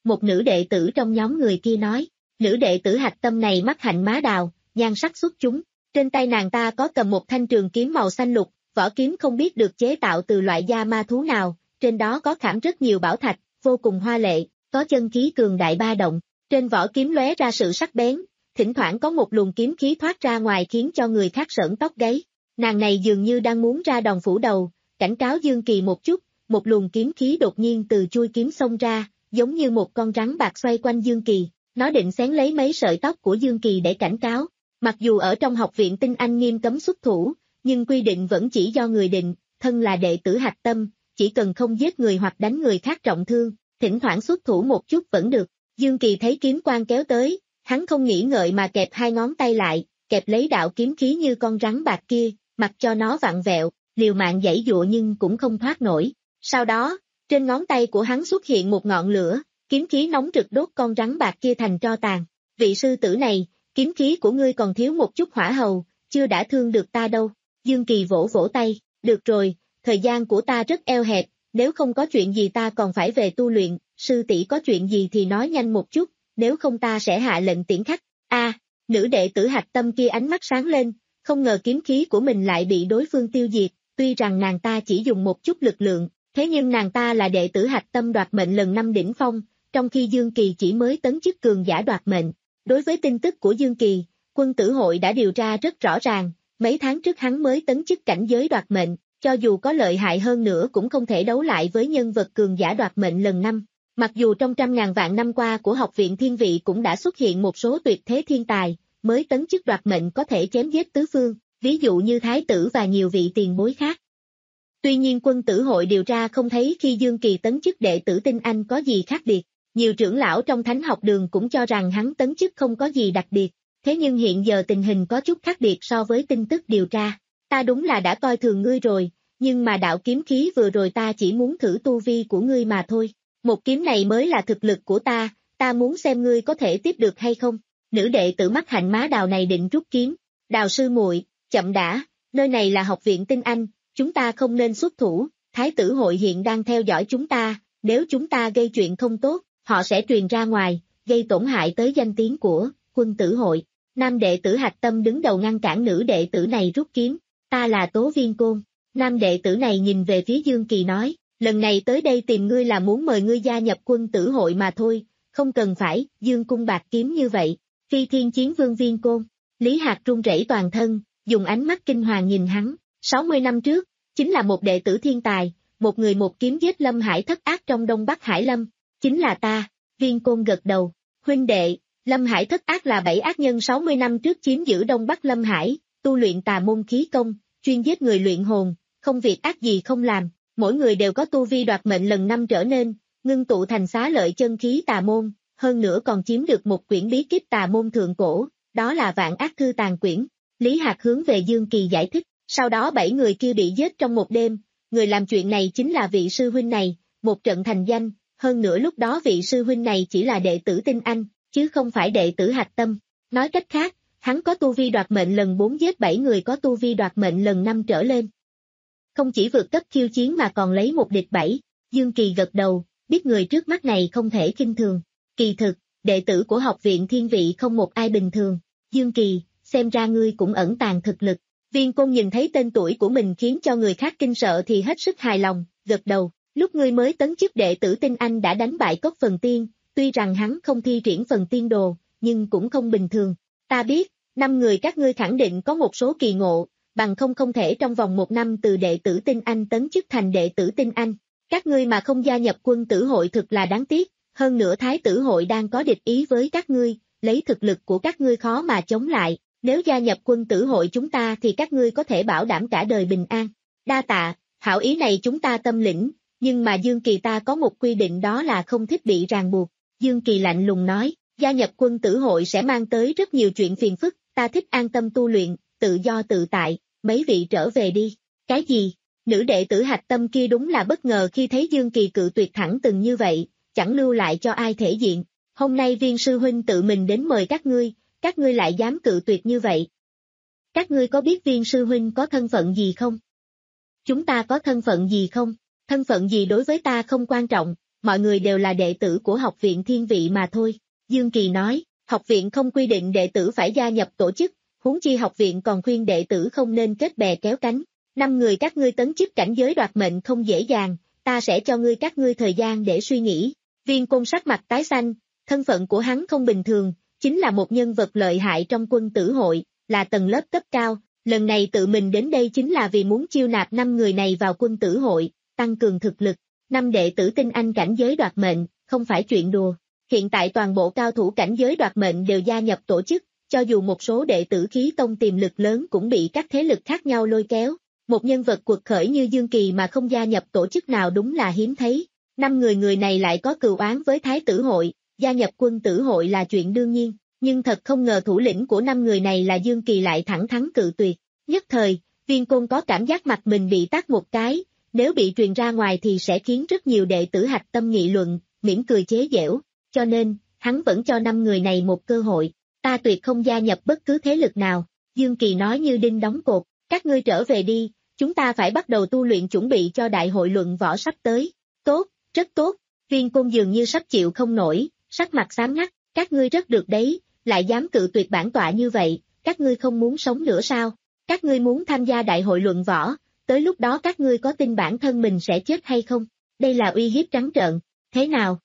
một nữ đệ tử trong nhóm người kia nói. Nữ đệ tử Hạch Tâm này mắt hạnh má đào, nhan sắc xuất chúng. Trên tay nàng ta có cầm một thanh trường kiếm màu xanh lục, vỏ kiếm không biết được chế tạo từ loại da ma thú nào, trên đó có khảm rất nhiều bảo thạch, vô cùng hoa lệ, có chân khí cường đại ba động. Trên vỏ kiếm lóe ra sự sắc bén, thỉnh thoảng có một luồng kiếm khí thoát ra ngoài khiến cho người khác sởn tóc gáy. Nàng này dường như đang muốn ra đòn phủ đầu, cảnh cáo Dương Kỳ một chút, một luồng kiếm khí đột nhiên từ chui kiếm xông ra, giống như một con rắn bạc xoay quanh Dương Kỳ, nó định xén lấy mấy sợi tóc của Dương Kỳ để cảnh cáo. Mặc dù ở trong học viện Tinh Anh nghiêm cấm xuất thủ, nhưng quy định vẫn chỉ do người định, thân là đệ tử Hạch Tâm, chỉ cần không giết người hoặc đánh người khác trọng thương, thỉnh thoảng xuất thủ một chút vẫn được. Dương Kỳ thấy kiếm quang kéo tới, hắn không nghĩ ngợi mà kẹp hai ngón tay lại, kẹp lấy đạo kiếm khí như con rắn bạc kia, mặc cho nó vặn vẹo, liều mạng giãy giụa nhưng cũng không thoát nổi. Sau đó, trên ngón tay của hắn xuất hiện một ngọn lửa, kiếm khí nóng rực đốt con rắn bạc kia thành tro tàn. Vị sư tử này, kiếm khí của ngươi còn thiếu một chút hỏa hầu, chưa đã thương được ta đâu. Dương Kỳ vỗ vỗ tay, được rồi, thời gian của ta rất eo hẹp, nếu không có chuyện gì ta còn phải về tu luyện, sư tỷ có chuyện gì thì nói nhanh một chút, nếu không ta sẽ hạ lệnh tiễn khách. A, à, nữ đệ tử Hạch Tâm kia ánh mắt sáng lên, không ngờ kiếm khí của mình lại bị đối phương tiêu diệt, tuy rằng nàng ta chỉ dùng một chút lực lượng, thế nhưng nàng ta là đệ tử Hạch Tâm đoạt mệnh lần năm đỉnh phong, trong khi Dương Kỳ chỉ mới tấn chức cường giả đoạt mệnh. Đối với tin tức của Dương Kỳ, quân tử hội đã điều tra rất rõ ràng, mấy tháng trước hắn mới tấn chức cảnh giới đoạt mệnh, cho dù có lợi hại hơn nữa cũng không thể đấu lại với nhân vật cường giả đoạt mệnh lần năm. Mặc dù trong trăm ngàn vạn năm qua của học viện Thiên Vị cũng đã xuất hiện một số tuyệt thế thiên tài, mới tấn chức đoạt mệnh có thể chém giết tứ phương, ví dụ như Thái tử và nhiều vị tiền bối khác. Tuy nhiên quân tử hội điều tra không thấy khi Dương Kỳ tấn chức đệ tử Tinh Anh có gì khác biệt, nhiều trưởng lão trong thánh học đường cũng cho rằng hắn tấn chức không có gì đặc biệt, thế nhưng hiện giờ tình hình có chút khác biệt so với tin tức điều tra. Ta đúng là đã coi thường ngươi rồi, nhưng mà đạo kiếm khí vừa rồi ta chỉ muốn thử tu vi của ngươi mà thôi. Một kiếm này mới là thực lực của ta, ta muốn xem ngươi có thể tiếp được hay không. Nữ đệ tử mắt hạnh má đào này định rút kiếm. Đào sư muội, chậm đã, nơi này là học viện Tinh Anh, chúng ta không nên xuất thủ, Thái tử hội hiện đang theo dõi chúng ta, nếu chúng ta gây chuyện không tốt, họ sẽ truyền ra ngoài, gây tổn hại tới danh tiếng của quân tử hội. Nam đệ tử Hạch Tâm đứng đầu ngăn cản nữ đệ tử này rút kiếm. Ta là Tố Viên Côn. Nam đệ tử này nhìn về phía Dương Kỳ nói, lần này tới đây tìm ngươi là muốn mời ngươi gia nhập quân tử hội mà thôi, không cần phải, Dương cung bạc kiếm như vậy. Phi Thiên Chiến Vương Viên Côn. Lý Hạc run rẩy toàn thân, dùng ánh mắt kinh hoàng nhìn hắn. sáu mươi năm trước, chính là một đệ tử thiên tài, một người một kiếm giết Lâm Hải thất ác trong Đông Bắc Hải Lâm. Chính là ta. Viên Côn gật đầu. Huynh đệ, Lâm Hải thất ác là bảy ác nhân sáu mươi năm trước chiếm giữ Đông Bắc Lâm Hải, tu luyện tà môn khí công, chuyên giết người luyện hồn, không việc ác gì không làm, mỗi người đều có tu vi đoạt mệnh lần năm trở nên, ngưng tụ thành xá lợi chân khí tà môn, hơn nữa còn chiếm được một quyển bí kíp tà môn thượng cổ, đó là Vạn Ác Thư Tàn Quyển. Lý Hạc hướng về Dương Kỳ giải thích, sau đó bảy người kia bị giết trong một đêm, người làm chuyện này chính là vị sư huynh này, một trận thành danh, hơn nữa lúc đó vị sư huynh này chỉ là đệ tử Tinh Anh, chứ không phải đệ tử Hạch Tâm. Nói cách khác, hắn có tu vi đoạt mệnh lần bốn giết bảy người có tu vi đoạt mệnh lần năm trở lên. Không chỉ vượt cấp khiêu chiến mà còn lấy một địch bảy. Dương Kỳ gật đầu, biết người trước mắt này không thể khinh thường. Kỳ thực, đệ tử của học viện Thiên Vị không một ai bình thường. Dương Kỳ, xem ra ngươi cũng ẩn tàng thực lực. Viên Côn nhìn thấy tên tuổi của mình khiến cho người khác kinh sợ thì hết sức hài lòng, gật đầu. Lúc ngươi mới tấn chức đệ tử Tinh Anh đã đánh bại Cốc Phần Tiên, tuy rằng hắn không thi triển phần tiên đồ, nhưng cũng không bình thường. Ta biết, năm người các ngươi khẳng định có một số kỳ ngộ, bằng không không thể trong vòng một năm từ đệ tử Tinh Anh tấn chức thành đệ tử Tinh Anh. Các ngươi mà không gia nhập quân tử hội thực là đáng tiếc, hơn nữa Thái tử hội đang có địch ý với các ngươi, lấy thực lực của các ngươi khó mà chống lại, nếu gia nhập quân tử hội chúng ta thì các ngươi có thể bảo đảm cả đời bình an. Đa tạ, hảo ý này chúng ta tâm lĩnh, nhưng mà Dương Kỳ ta có một quy định đó là không thích bị ràng buộc. Dương Kỳ lạnh lùng nói, gia nhập quân tử hội sẽ mang tới rất nhiều chuyện phiền phức, ta thích an tâm tu luyện, tự do tự tại, mấy vị trở về đi. Cái gì? Nữ đệ tử Hạch Tâm kia đúng là bất ngờ khi thấy Dương Kỳ cự tuyệt thẳng từng như vậy, chẳng lưu lại cho ai thể diện. Hôm nay Viên sư huynh tự mình đến mời các ngươi, các ngươi lại dám cự tuyệt như vậy. Các ngươi có biết Viên sư huynh có thân phận gì không? Chúng ta có thân phận gì không? Thân phận gì đối với ta không quan trọng, mọi người đều là đệ tử của học viện thiên vị mà thôi. Dương Kỳ nói, học viện không quy định đệ tử phải gia nhập tổ chức, huống chi học viện còn khuyên đệ tử không nên kết bè kéo cánh. Năm người các ngươi tấn chức cảnh giới đoạt mệnh không dễ dàng, ta sẽ cho ngươi các ngươi thời gian để suy nghĩ. Viên Côn sắc mặt tái xanh, thân phận của hắn không bình thường, chính là một nhân vật lợi hại trong quân tử hội, là tầng lớp cấp cao, lần này tự mình đến đây chính là vì muốn chiêu nạp năm người này vào quân tử hội, tăng cường thực lực. Năm đệ tử tinh anh cảnh giới đoạt mệnh, không phải chuyện đùa. Hiện tại toàn bộ cao thủ cảnh giới đoạt mệnh đều gia nhập tổ chức, cho dù một số đệ tử khí tông tiềm lực lớn cũng bị các thế lực khác nhau lôi kéo. Một nhân vật cuộc khởi như Dương Kỳ mà không gia nhập tổ chức nào đúng là hiếm thấy. Năm người người này lại có cừu oán với Thái tử hội, gia nhập quân tử hội là chuyện đương nhiên, nhưng thật không ngờ thủ lĩnh của năm người này là Dương Kỳ lại thẳng thắn cự tuyệt. Nhất thời, Viên Côn có cảm giác mặt mình bị tát một cái, nếu bị truyền ra ngoài thì sẽ khiến rất nhiều đệ tử hạch tâm nghị luận, mỉm cười chế giễu, cho nên, hắn vẫn cho năm người này một cơ hội. Ta tuyệt không gia nhập bất cứ thế lực nào, Dương Kỳ nói như đinh đóng cột, các ngươi trở về đi, chúng ta phải bắt đầu tu luyện chuẩn bị cho đại hội luận võ sắp tới. Tốt, rất tốt, Viên Côn dường như sắp chịu không nổi, sắc mặt xám ngắt, các ngươi rất được đấy, lại dám cự tuyệt bản tọa như vậy, các ngươi không muốn sống nữa sao? Các ngươi muốn tham gia đại hội luận võ, tới lúc đó các ngươi có tin bản thân mình sẽ chết hay không? Đây là uy hiếp trắng trợn, thế nào?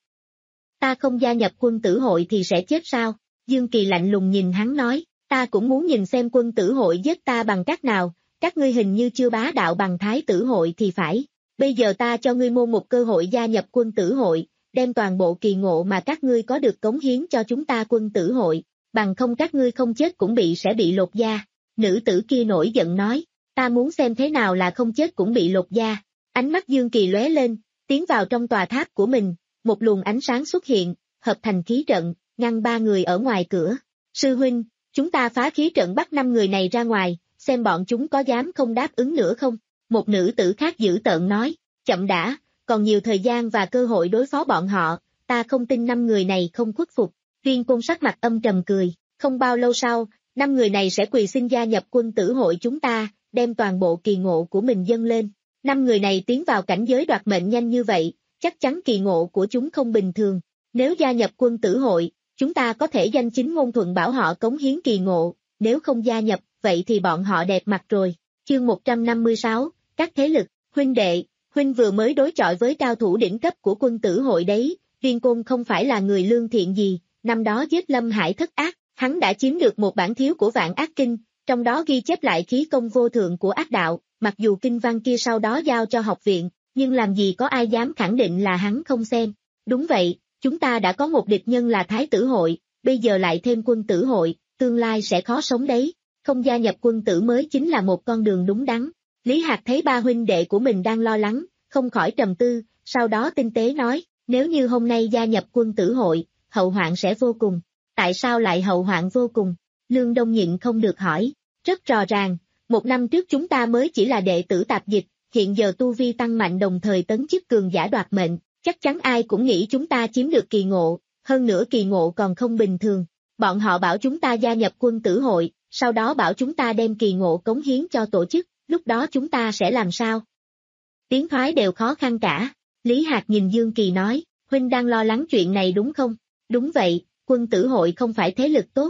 Ta không gia nhập quân tử hội thì sẽ chết sao? Dương Kỳ lạnh lùng nhìn hắn nói, ta cũng muốn nhìn xem quân tử hội giết ta bằng cách nào, các ngươi hình như chưa bá đạo bằng Thái tử hội thì phải. Bây giờ ta cho ngươi môn một cơ hội gia nhập quân tử hội, đem toàn bộ kỳ ngộ mà các ngươi có được cống hiến cho chúng ta quân tử hội, bằng không các ngươi không chết cũng bị sẽ bị lột da. Nữ tử kia nổi giận nói, ta muốn xem thế nào là không chết cũng bị lột da. Ánh mắt Dương Kỳ lóe lên, tiến vào trong tòa tháp của mình, một luồng ánh sáng xuất hiện, hợp thành khí trận, ngăn ba người ở ngoài cửa. Sư huynh, chúng ta phá khí trận bắt năm người này ra ngoài, xem bọn chúng có dám không đáp ứng nữa không? Một nữ tử khác dữ tợn nói, chậm đã, còn nhiều thời gian và cơ hội đối phó bọn họ, ta không tin năm người này không khuất phục. Viên Côn sắc mặt âm trầm cười, không bao lâu sau, năm người này sẽ quỳ xin gia nhập quân tử hội chúng ta, đem toàn bộ kỳ ngộ của mình dâng lên. Năm người này tiến vào cảnh giới đoạt mệnh nhanh như vậy, chắc chắn kỳ ngộ của chúng không bình thường. Nếu gia nhập quân tử hội, chúng ta có thể danh chính ngôn thuận bảo họ cống hiến kỳ ngộ, nếu không gia nhập, vậy thì bọn họ đẹp mặt rồi. Chương một trăm năm mươi sáu, các thế lực, huynh đệ, huynh vừa mới đối chọi với cao thủ đỉnh cấp của quân tử hội đấy, Viên Côn không phải là người lương thiện gì, năm đó giết Lâm Hải thất ác, hắn đã chiếm được một bản thiếu của Vạn Ác Kinh, trong đó ghi chép lại khí công vô thượng của ác đạo, mặc dù kinh văn kia sau đó giao cho học viện, nhưng làm gì có ai dám khẳng định là hắn không xem. Đúng vậy, chúng ta đã có một địch nhân là Thái tử hội, bây giờ lại thêm quân tử hội, tương lai sẽ khó sống đấy, không gia nhập quân tử mới chính là một con đường đúng đắn. Lý Hạc thấy ba huynh đệ của mình đang lo lắng, không khỏi trầm tư, sau đó tinh tế nói, nếu như hôm nay gia nhập quân tử hội, hậu hoạn sẽ vô cùng. Tại sao lại hậu hoạn vô cùng? Lương Đông nhịn không được hỏi, rất rõ ràng, một năm trước chúng ta mới chỉ là đệ tử tạp dịch, hiện giờ tu vi tăng mạnh đồng thời tấn chức cường giả đoạt mệnh, chắc chắn ai cũng nghĩ chúng ta chiếm được kỳ ngộ, hơn nữa kỳ ngộ còn không bình thường. Bọn họ bảo chúng ta gia nhập quân tử hội, sau đó bảo chúng ta đem kỳ ngộ cống hiến cho tổ chức, lúc đó chúng ta sẽ làm sao? Tiến thoái đều khó khăn cả. Lý Hạc nhìn Dương Kỳ nói, huynh đang lo lắng chuyện này đúng không? Đúng vậy, quân tử hội không phải thế lực tốt.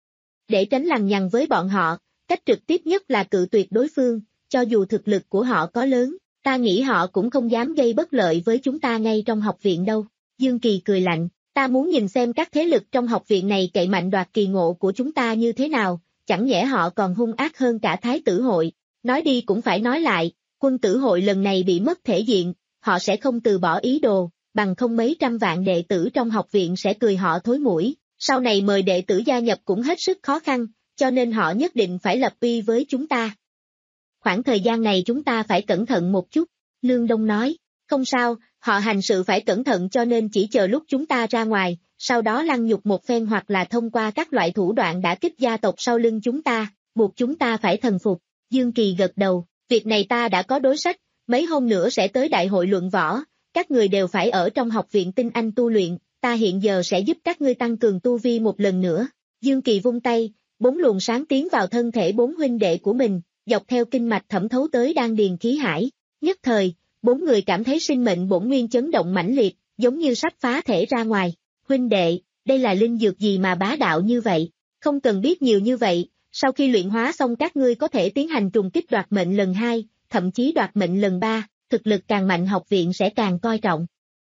Để tránh lằng nhằng với bọn họ, cách trực tiếp nhất là cự tuyệt đối phương, cho dù thực lực của họ có lớn, ta nghĩ họ cũng không dám gây bất lợi với chúng ta ngay trong học viện đâu. Dương Kỳ cười lạnh, ta muốn nhìn xem các thế lực trong học viện này cậy mạnh đoạt kỳ ngộ của chúng ta như thế nào, chẳng nhẽ họ còn hung ác hơn cả Thái tử hội. Nói đi cũng phải nói lại, quân tử hội lần này bị mất thể diện, họ sẽ không từ bỏ ý đồ, bằng không mấy trăm vạn đệ tử trong học viện sẽ cười họ thối mũi, sau này mời đệ tử gia nhập cũng hết sức khó khăn, cho nên họ nhất định phải lập uy với chúng ta. Khoảng thời gian này chúng ta phải cẩn thận một chút, Lương Đông nói, không sao, họ hành sự phải cẩn thận cho nên chỉ chờ lúc chúng ta ra ngoài, sau đó lăng nhục một phen hoặc là thông qua các loại thủ đoạn đả kích gia tộc sau lưng chúng ta, buộc chúng ta phải thần phục. Dương Kỳ gật đầu, việc này ta đã có đối sách, mấy hôm nữa sẽ tới đại hội luận võ, các người đều phải ở trong học viện tinh anh tu luyện, ta hiện giờ sẽ giúp các ngươi tăng cường tu vi một lần nữa. Dương Kỳ vung tay, bốn luồng sáng tiến vào thân thể bốn huynh đệ của mình, dọc theo kinh mạch thẩm thấu tới đan điền khí hải, nhất thời, bốn người cảm thấy sinh mệnh bổn nguyên chấn động mãnh liệt, giống như sắp phá thể ra ngoài. Huynh đệ, đây là linh dược gì mà bá đạo như vậy? Không cần biết nhiều như vậy, sau khi luyện hóa xong các ngươi có thể tiến hành trùng kích đoạt mệnh lần hai, thậm chí đoạt mệnh lần ba, thực lực càng mạnh học viện sẽ càng coi trọng.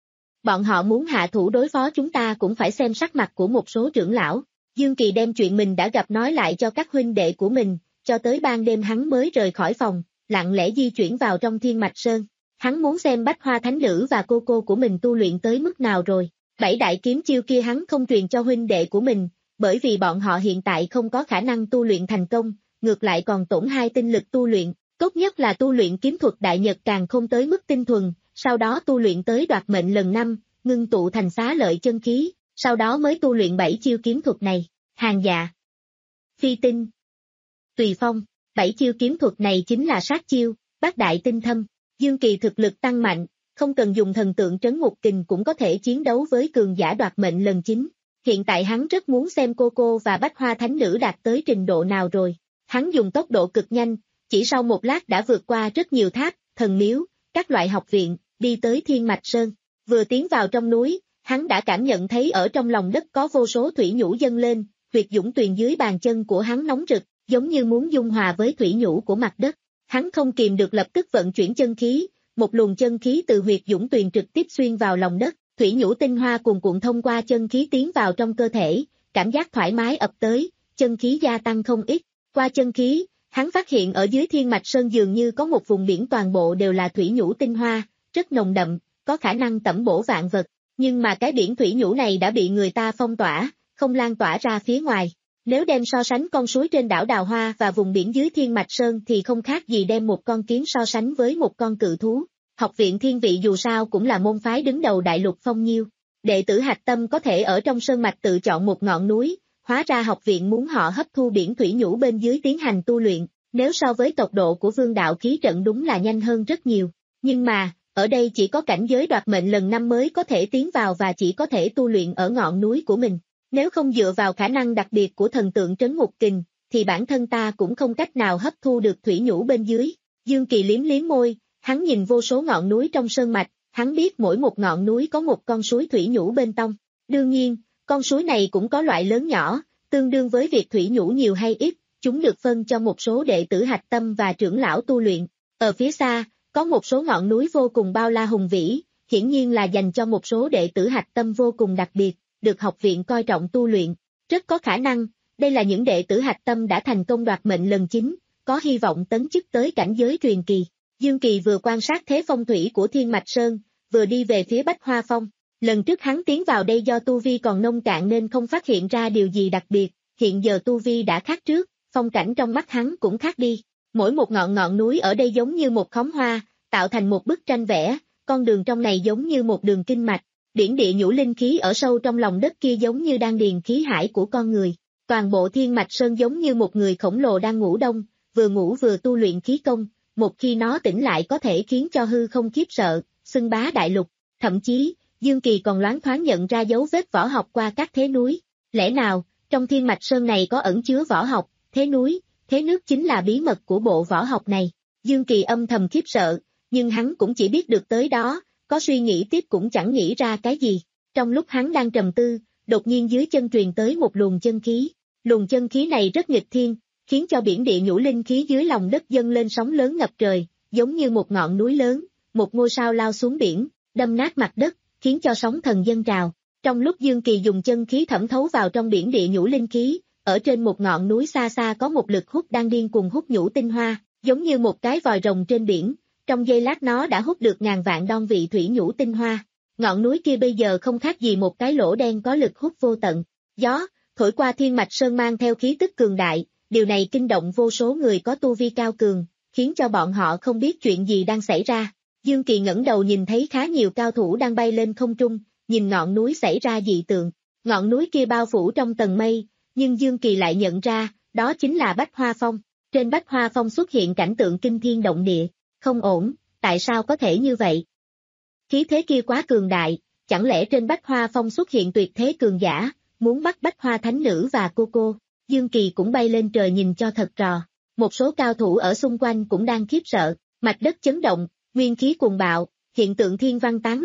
Bọn họ muốn hạ thủ đối phó chúng ta cũng phải xem sắc mặt của một số trưởng lão. Dương Kỳ đem chuyện mình đã gặp nói lại cho các huynh đệ của mình, cho tới ban đêm hắn mới rời khỏi phòng, lặng lẽ di chuyển vào trong Thiên Mạch Sơn. Hắn muốn xem Bách Hoa Thánh Nữ và cô cô của mình tu luyện tới mức nào rồi. Bảy đại kiếm chiêu kia hắn không truyền cho huynh đệ của mình, bởi vì bọn họ hiện tại không có khả năng tu luyện thành công, ngược lại còn tổn hai tinh lực tu luyện, tốt nhất là tu luyện kiếm thuật đại nhật càng không tới mức tinh thuần, sau đó tu luyện tới đoạt mệnh lần năm, ngưng tụ thành xá lợi chân khí, sau đó mới tu luyện bảy chiêu kiếm thuật này. Hàng dạ, phi tinh, tùy phong, bảy chiêu kiếm thuật này chính là sát chiêu, bát đại tinh thâm. Dương Kỳ thực lực tăng mạnh, không cần dùng thần tượng trấn ngục kình cũng có thể chiến đấu với cường giả đoạt mệnh lần chín. Hiện tại hắn rất muốn xem cô cô và Bách Hoa Thánh Nữ đạt tới trình độ nào rồi. Hắn dùng tốc độ cực nhanh, chỉ sau một lát đã vượt qua rất nhiều tháp, thần miếu, các loại học viện, đi tới Thiên Mạch Sơn. Vừa tiến vào trong núi, hắn đã cảm nhận thấy ở trong lòng đất có vô số thủy nhũ dâng lên, huyệt dũng tuyền dưới bàn chân của hắn nóng rực, giống như muốn dung hòa với thủy nhũ của mặt đất. Hắn không kìm được lập tức vận chuyển chân khí, một luồng chân khí từ huyệt dũng tuyền trực tiếp xuyên vào lòng đất, thủy nhũ tinh hoa cuồn cuộn thông qua chân khí tiến vào trong cơ thể, cảm giác thoải mái ập tới, chân khí gia tăng không ít. Qua chân khí, hắn phát hiện ở dưới Thiên Mạch Sơn dường như có một vùng biển toàn bộ đều là thủy nhũ tinh hoa, rất nồng đậm, có khả năng tẩm bổ vạn vật, nhưng mà cái biển thủy nhũ này đã bị người ta phong tỏa, không lan tỏa ra phía ngoài. Nếu đem so sánh con suối trên đảo Đào Hoa và vùng biển dưới Thiên Mạch Sơn thì không khác gì đem một con kiến so sánh với một con cự thú. Học viện Thiên Vị dù sao cũng là môn phái đứng đầu đại lục phong nhiêu. Đệ tử hạch tâm có thể ở trong sơn mạch tự chọn một ngọn núi, hóa ra học viện muốn họ hấp thu biển thủy nhũ bên dưới tiến hành tu luyện, nếu so với tốc độ của vương đạo khí trận đúng là nhanh hơn rất nhiều. Nhưng mà, ở đây chỉ có cảnh giới đoạt mệnh lần năm mới có thể tiến vào và chỉ có thể tu luyện ở ngọn núi của mình. Nếu không dựa vào khả năng đặc biệt của thần tượng trấn ngục kình, thì bản thân ta cũng không cách nào hấp thu được thủy nhũ bên dưới. Dương Kỳ liếm liếm môi, hắn nhìn vô số ngọn núi trong sơn mạch, hắn biết mỗi một ngọn núi có một con suối thủy nhũ bên trong. Đương nhiên, con suối này cũng có loại lớn nhỏ, tương đương với việc thủy nhũ nhiều hay ít, chúng được phân cho một số đệ tử hạch tâm và trưởng lão tu luyện. Ở phía xa, có một số ngọn núi vô cùng bao la hùng vĩ, hiển nhiên là dành cho một số đệ tử hạch tâm vô cùng đặc biệt, được học viện coi trọng tu luyện. Rất có khả năng, đây là những đệ tử hạch tâm đã thành công đoạt mệnh lần chín, có hy vọng tấn chức tới cảnh giới truyền kỳ. Dương Kỳ vừa quan sát thế phong thủy của Thiên Mạch Sơn, vừa đi về phía Bách Hoa Phong. Lần trước hắn tiến vào đây do tu vi còn nông cạn nên không phát hiện ra điều gì đặc biệt, hiện giờ tu vi đã khác trước, phong cảnh trong mắt hắn cũng khác đi. Mỗi một ngọn ngọn núi ở đây giống như một khóm hoa, tạo thành một bức tranh vẽ, con đường trong này giống như một đường kinh mạch, điển địa nhũ linh khí ở sâu trong lòng đất kia giống như đan điền khí hải của con người. Toàn bộ Thiên Mạch Sơn giống như một người khổng lồ đang ngủ đông, vừa ngủ vừa tu luyện khí công, một khi nó tỉnh lại có thể khiến cho hư không khiếp sợ, xưng bá đại lục, thậm chí, Dương Kỳ còn loáng thoáng nhận ra dấu vết võ học qua các thế núi. Lẽ nào, trong Thiên Mạch Sơn này có ẩn chứa võ học, thế núi, thế nước chính là bí mật của bộ võ học này. Dương Kỳ âm thầm khiếp sợ, nhưng hắn cũng chỉ biết được tới đó, có suy nghĩ tiếp cũng chẳng nghĩ ra cái gì. Trong lúc hắn đang trầm tư, đột nhiên dưới chân truyền tới một luồng chân khí. Luồng chân khí này rất nghịch thiên, khiến cho biển địa nhũ linh khí dưới lòng đất dâng lên sóng lớn ngập trời, giống như một ngọn núi lớn, một ngôi sao lao xuống biển, đâm nát mặt đất, khiến cho sóng thần dâng trào. Trong lúc Dương Kỳ dùng chân khí thẩm thấu vào trong biển địa nhũ linh khí, ở trên một ngọn núi xa xa có một lực hút đang điên cuồng hút nhũ tinh hoa, giống như một cái vòi rồng trên biển, trong giây lát nó đã hút được ngàn vạn đon vị thủy nhũ tinh hoa. Ngọn núi kia bây giờ không khác gì một cái lỗ đen có lực hút vô tận. Gió thổi qua Thiên Mạch Sơn mang theo khí tức cường đại, điều này kinh động vô số người có tu vi cao cường, khiến cho bọn họ không biết chuyện gì đang xảy ra. Dương Kỳ ngẩng đầu nhìn thấy khá nhiều cao thủ đang bay lên không trung, nhìn ngọn núi xảy ra dị tượng. Ngọn núi kia bao phủ trong tầng mây, nhưng Dương Kỳ lại nhận ra, đó chính là Bách Hoa Phong. Trên Bách Hoa Phong xuất hiện cảnh tượng kinh thiên động địa. Không ổn, tại sao có thể như vậy? Khí thế kia quá cường đại, chẳng lẽ trên Bách Hoa Phong xuất hiện tuyệt thế cường giả, muốn bắt Bách Hoa Thánh Nữ và cô cô? Dương Kỳ cũng bay lên trời nhìn cho thật trò. Một số cao thủ ở xung quanh cũng đang khiếp sợ, mạch đất chấn động, nguyên khí cuồng bạo, hiện tượng thiên văn tán loạn,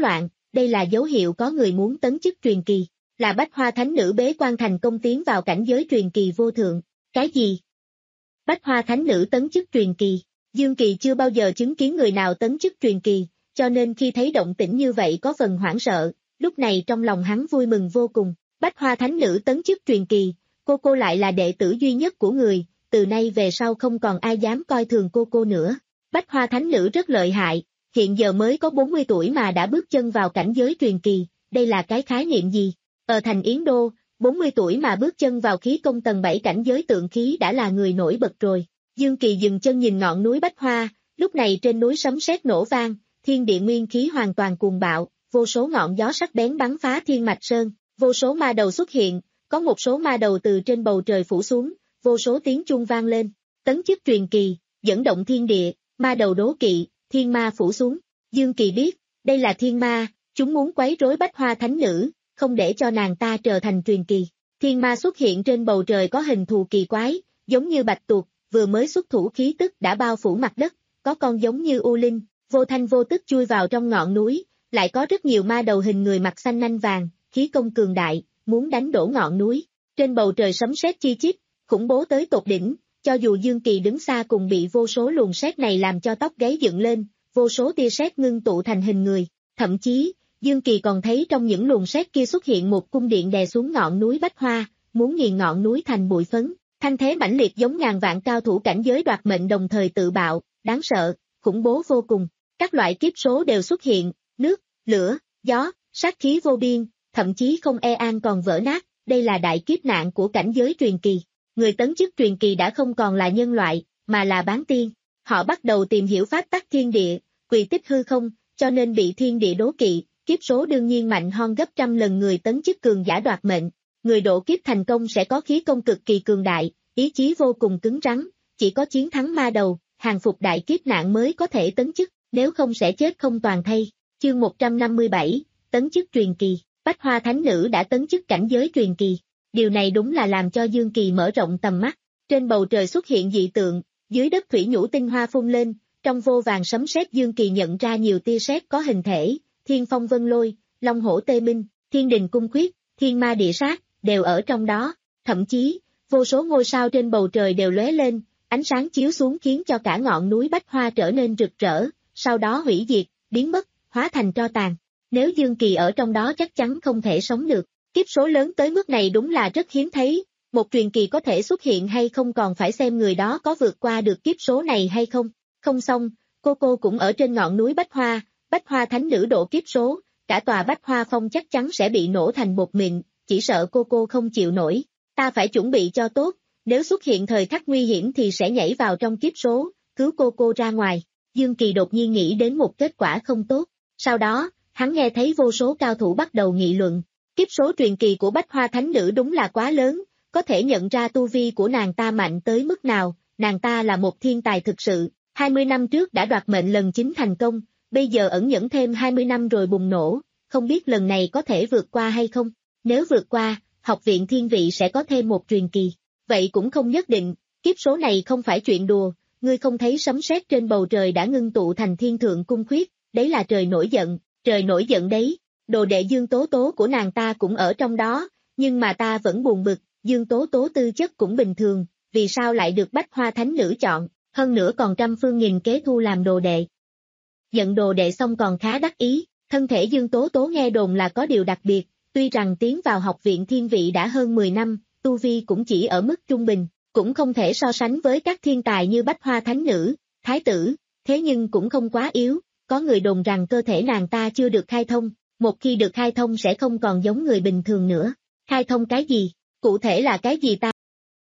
đây là dấu hiệu có người muốn tấn chức truyền kỳ, là Bách Hoa Thánh Nữ bế quan thành công tiến vào cảnh giới truyền kỳ vô thượng. Cái gì? Bách Hoa Thánh Nữ tấn chức truyền kỳ, Dương Kỳ chưa bao giờ chứng kiến người nào tấn chức truyền kỳ, cho nên khi thấy động tĩnh như vậy có phần hoảng sợ, lúc này trong lòng hắn vui mừng vô cùng. Bách Hoa Thánh Nữ tấn chức truyền kỳ, cô cô lại là đệ tử duy nhất của người, từ nay về sau không còn ai dám coi thường cô cô nữa. Bách Hoa Thánh Nữ rất lợi hại, hiện giờ mới có bốn mươi tuổi mà đã bước chân vào cảnh giới truyền kỳ, đây là cái khái niệm gì? Ở thành Yến Đô, bốn mươi tuổi mà bước chân vào khí công tầng bảy cảnh giới tượng khí đã là người nổi bật rồi. Dương Kỳ dừng chân nhìn ngọn núi Bách Hoa, lúc này trên núi sấm sét nổ vang, thiên địa nguyên khí hoàn toàn cuồng bạo, vô số ngọn gió sắc bén bắn phá thiên mạch sơn, vô số ma đầu xuất hiện, có một số ma đầu từ trên bầu trời phủ xuống, vô số tiếng chuông vang lên, tấn chức truyền kỳ, dẫn động thiên địa, ma đầu đố kỵ, thiên ma phủ xuống. Dương Kỳ biết, đây là thiên ma, chúng muốn quấy rối Bách Hoa Thánh Nữ, không để cho nàng ta trở thành truyền kỳ. Thiên ma xuất hiện trên bầu trời có hình thù kỳ quái, giống như bạch tuộc, vừa mới xuất thủ khí tức đã bao phủ mặt đất, có con giống như u linh, vô thanh vô tức chui vào trong ngọn núi, lại có rất nhiều ma đầu hình người mặt xanh nanh vàng, khí công cường đại, muốn đánh đổ ngọn núi. Trên bầu trời sấm sét chi chít, khủng bố tới tột đỉnh, cho dù Dương Kỳ đứng xa cùng bị vô số luồng sét này làm cho tóc gáy dựng lên, vô số tia sét ngưng tụ thành hình người, thậm chí, Dương Kỳ còn thấy trong những luồng sét kia xuất hiện một cung điện đè xuống ngọn núi Bách Hoa, muốn nghiền ngọn núi thành bụi phấn. Thanh thế mãnh liệt giống ngàn vạn cao thủ cảnh giới đoạt mệnh đồng thời tự bạo, đáng sợ, khủng bố vô cùng. Các loại kiếp số đều xuất hiện, nước, lửa, gió, sát khí vô biên, thậm chí không e an còn vỡ nát, đây là đại kiếp nạn của cảnh giới truyền kỳ. Người tấn chức truyền kỳ đã không còn là nhân loại, mà là bán tiên. Họ bắt đầu tìm hiểu pháp tắc thiên địa, quỳ tích hư không, cho nên bị thiên địa đố kỵ, kiếp số đương nhiên mạnh hơn gấp trăm lần người tấn chức cường giả đoạt mệnh. Người độ kiếp thành công sẽ có khí công cực kỳ cường đại, ý chí vô cùng cứng rắn, chỉ có chiến thắng ma đầu, hàng phục đại kiếp nạn mới có thể tấn chức, nếu không sẽ chết không toàn thây. Chương một trăm năm mươi bảy, tấn chức truyền kỳ, Bách Hoa Thánh Nữ đã tấn chức cảnh giới truyền kỳ. Điều này đúng là làm cho Dương Kỳ mở rộng tầm mắt. Trên bầu trời xuất hiện dị tượng, dưới đất thủy nhũ tinh hoa phun lên, trong vô vàng sấm sét Dương Kỳ nhận ra nhiều tia sét có hình thể, thiên phong vân lôi, long hổ tê minh, thiên đình cung khuyết, thiên ma địa sát, đều ở trong đó. Thậm chí, vô số ngôi sao trên bầu trời đều lóe lên, ánh sáng chiếu xuống khiến cho cả ngọn núi Bách Hoa trở nên rực rỡ, sau đó hủy diệt, biến mất, hóa thành tro tàn. Nếu Dương Kỳ ở trong đó chắc chắn không thể sống được. Kiếp số lớn tới mức này đúng là rất hiếm thấy, một truyền kỳ có thể xuất hiện hay không còn phải xem người đó có vượt qua được kiếp số này hay không. Không xong, cô cô cũng ở trên ngọn núi Bách Hoa, Bách Hoa Thánh Nữ độ kiếp số, cả tòa Bách Hoa Phong chắc chắn sẽ bị nổ thành bột mịn, chỉ sợ cô cô không chịu nổi. Ta phải chuẩn bị cho tốt, nếu xuất hiện thời khắc nguy hiểm thì sẽ nhảy vào trong kiếp số, cứu cô cô ra ngoài. Dương Kỳ đột nhiên nghĩ đến một kết quả không tốt. Sau đó, hắn nghe thấy vô số cao thủ bắt đầu nghị luận. Kiếp số truyền kỳ của Bách Hoa Thánh Nữ đúng là quá lớn, có thể nhận ra tu vi của nàng ta mạnh tới mức nào, nàng ta là một thiên tài thực sự, hai mươi năm trước đã đoạt mệnh lần chính thành công, bây giờ ẩn nhẫn thêm hai mươi năm rồi bùng nổ, không biết lần này có thể vượt qua hay không. Nếu vượt qua, học viện thiên vị sẽ có thêm một truyền kỳ, vậy cũng không nhất định, kiếp số này không phải chuyện đùa, ngươi không thấy sấm sét trên bầu trời đã ngưng tụ thành thiên thượng cung khuyết, đấy là trời nổi giận, trời nổi giận đấy. Đồ đệ Dương Tố Tố của nàng ta cũng ở trong đó, nhưng mà ta vẫn buồn bực, Dương Tố Tố tư chất cũng bình thường, vì sao lại được Bách Hoa Thánh Nữ chọn, hơn nữa còn trăm phương nghìn kế thu làm đồ đệ. Nhận đồ đệ xong còn khá đắc ý, thân thể Dương Tố Tố nghe đồn là có điều đặc biệt, tuy rằng tiến vào học viện thiên vị đã hơn mười năm, tu vi cũng chỉ ở mức trung bình, cũng không thể so sánh với các thiên tài như Bách Hoa Thánh Nữ, Thái Tử, thế nhưng cũng không quá yếu, có người đồn rằng cơ thể nàng ta chưa được khai thông. Một khi được khai thông sẽ không còn giống người bình thường nữa. Khai thông cái gì? Cụ thể là cái gì ta?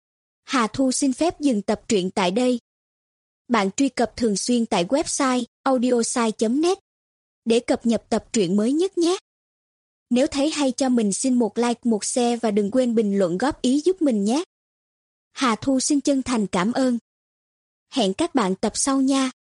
Hà Thu xin phép dừng tập truyện tại đây. Bạn truy cập thường xuyên tại website audiosai chấm net để cập nhật tập truyện mới nhất nhé. Nếu thấy hay cho mình xin một like, một share và đừng quên bình luận góp ý giúp mình nhé. Hà Thu xin chân thành cảm ơn. Hẹn các bạn tập sau nha.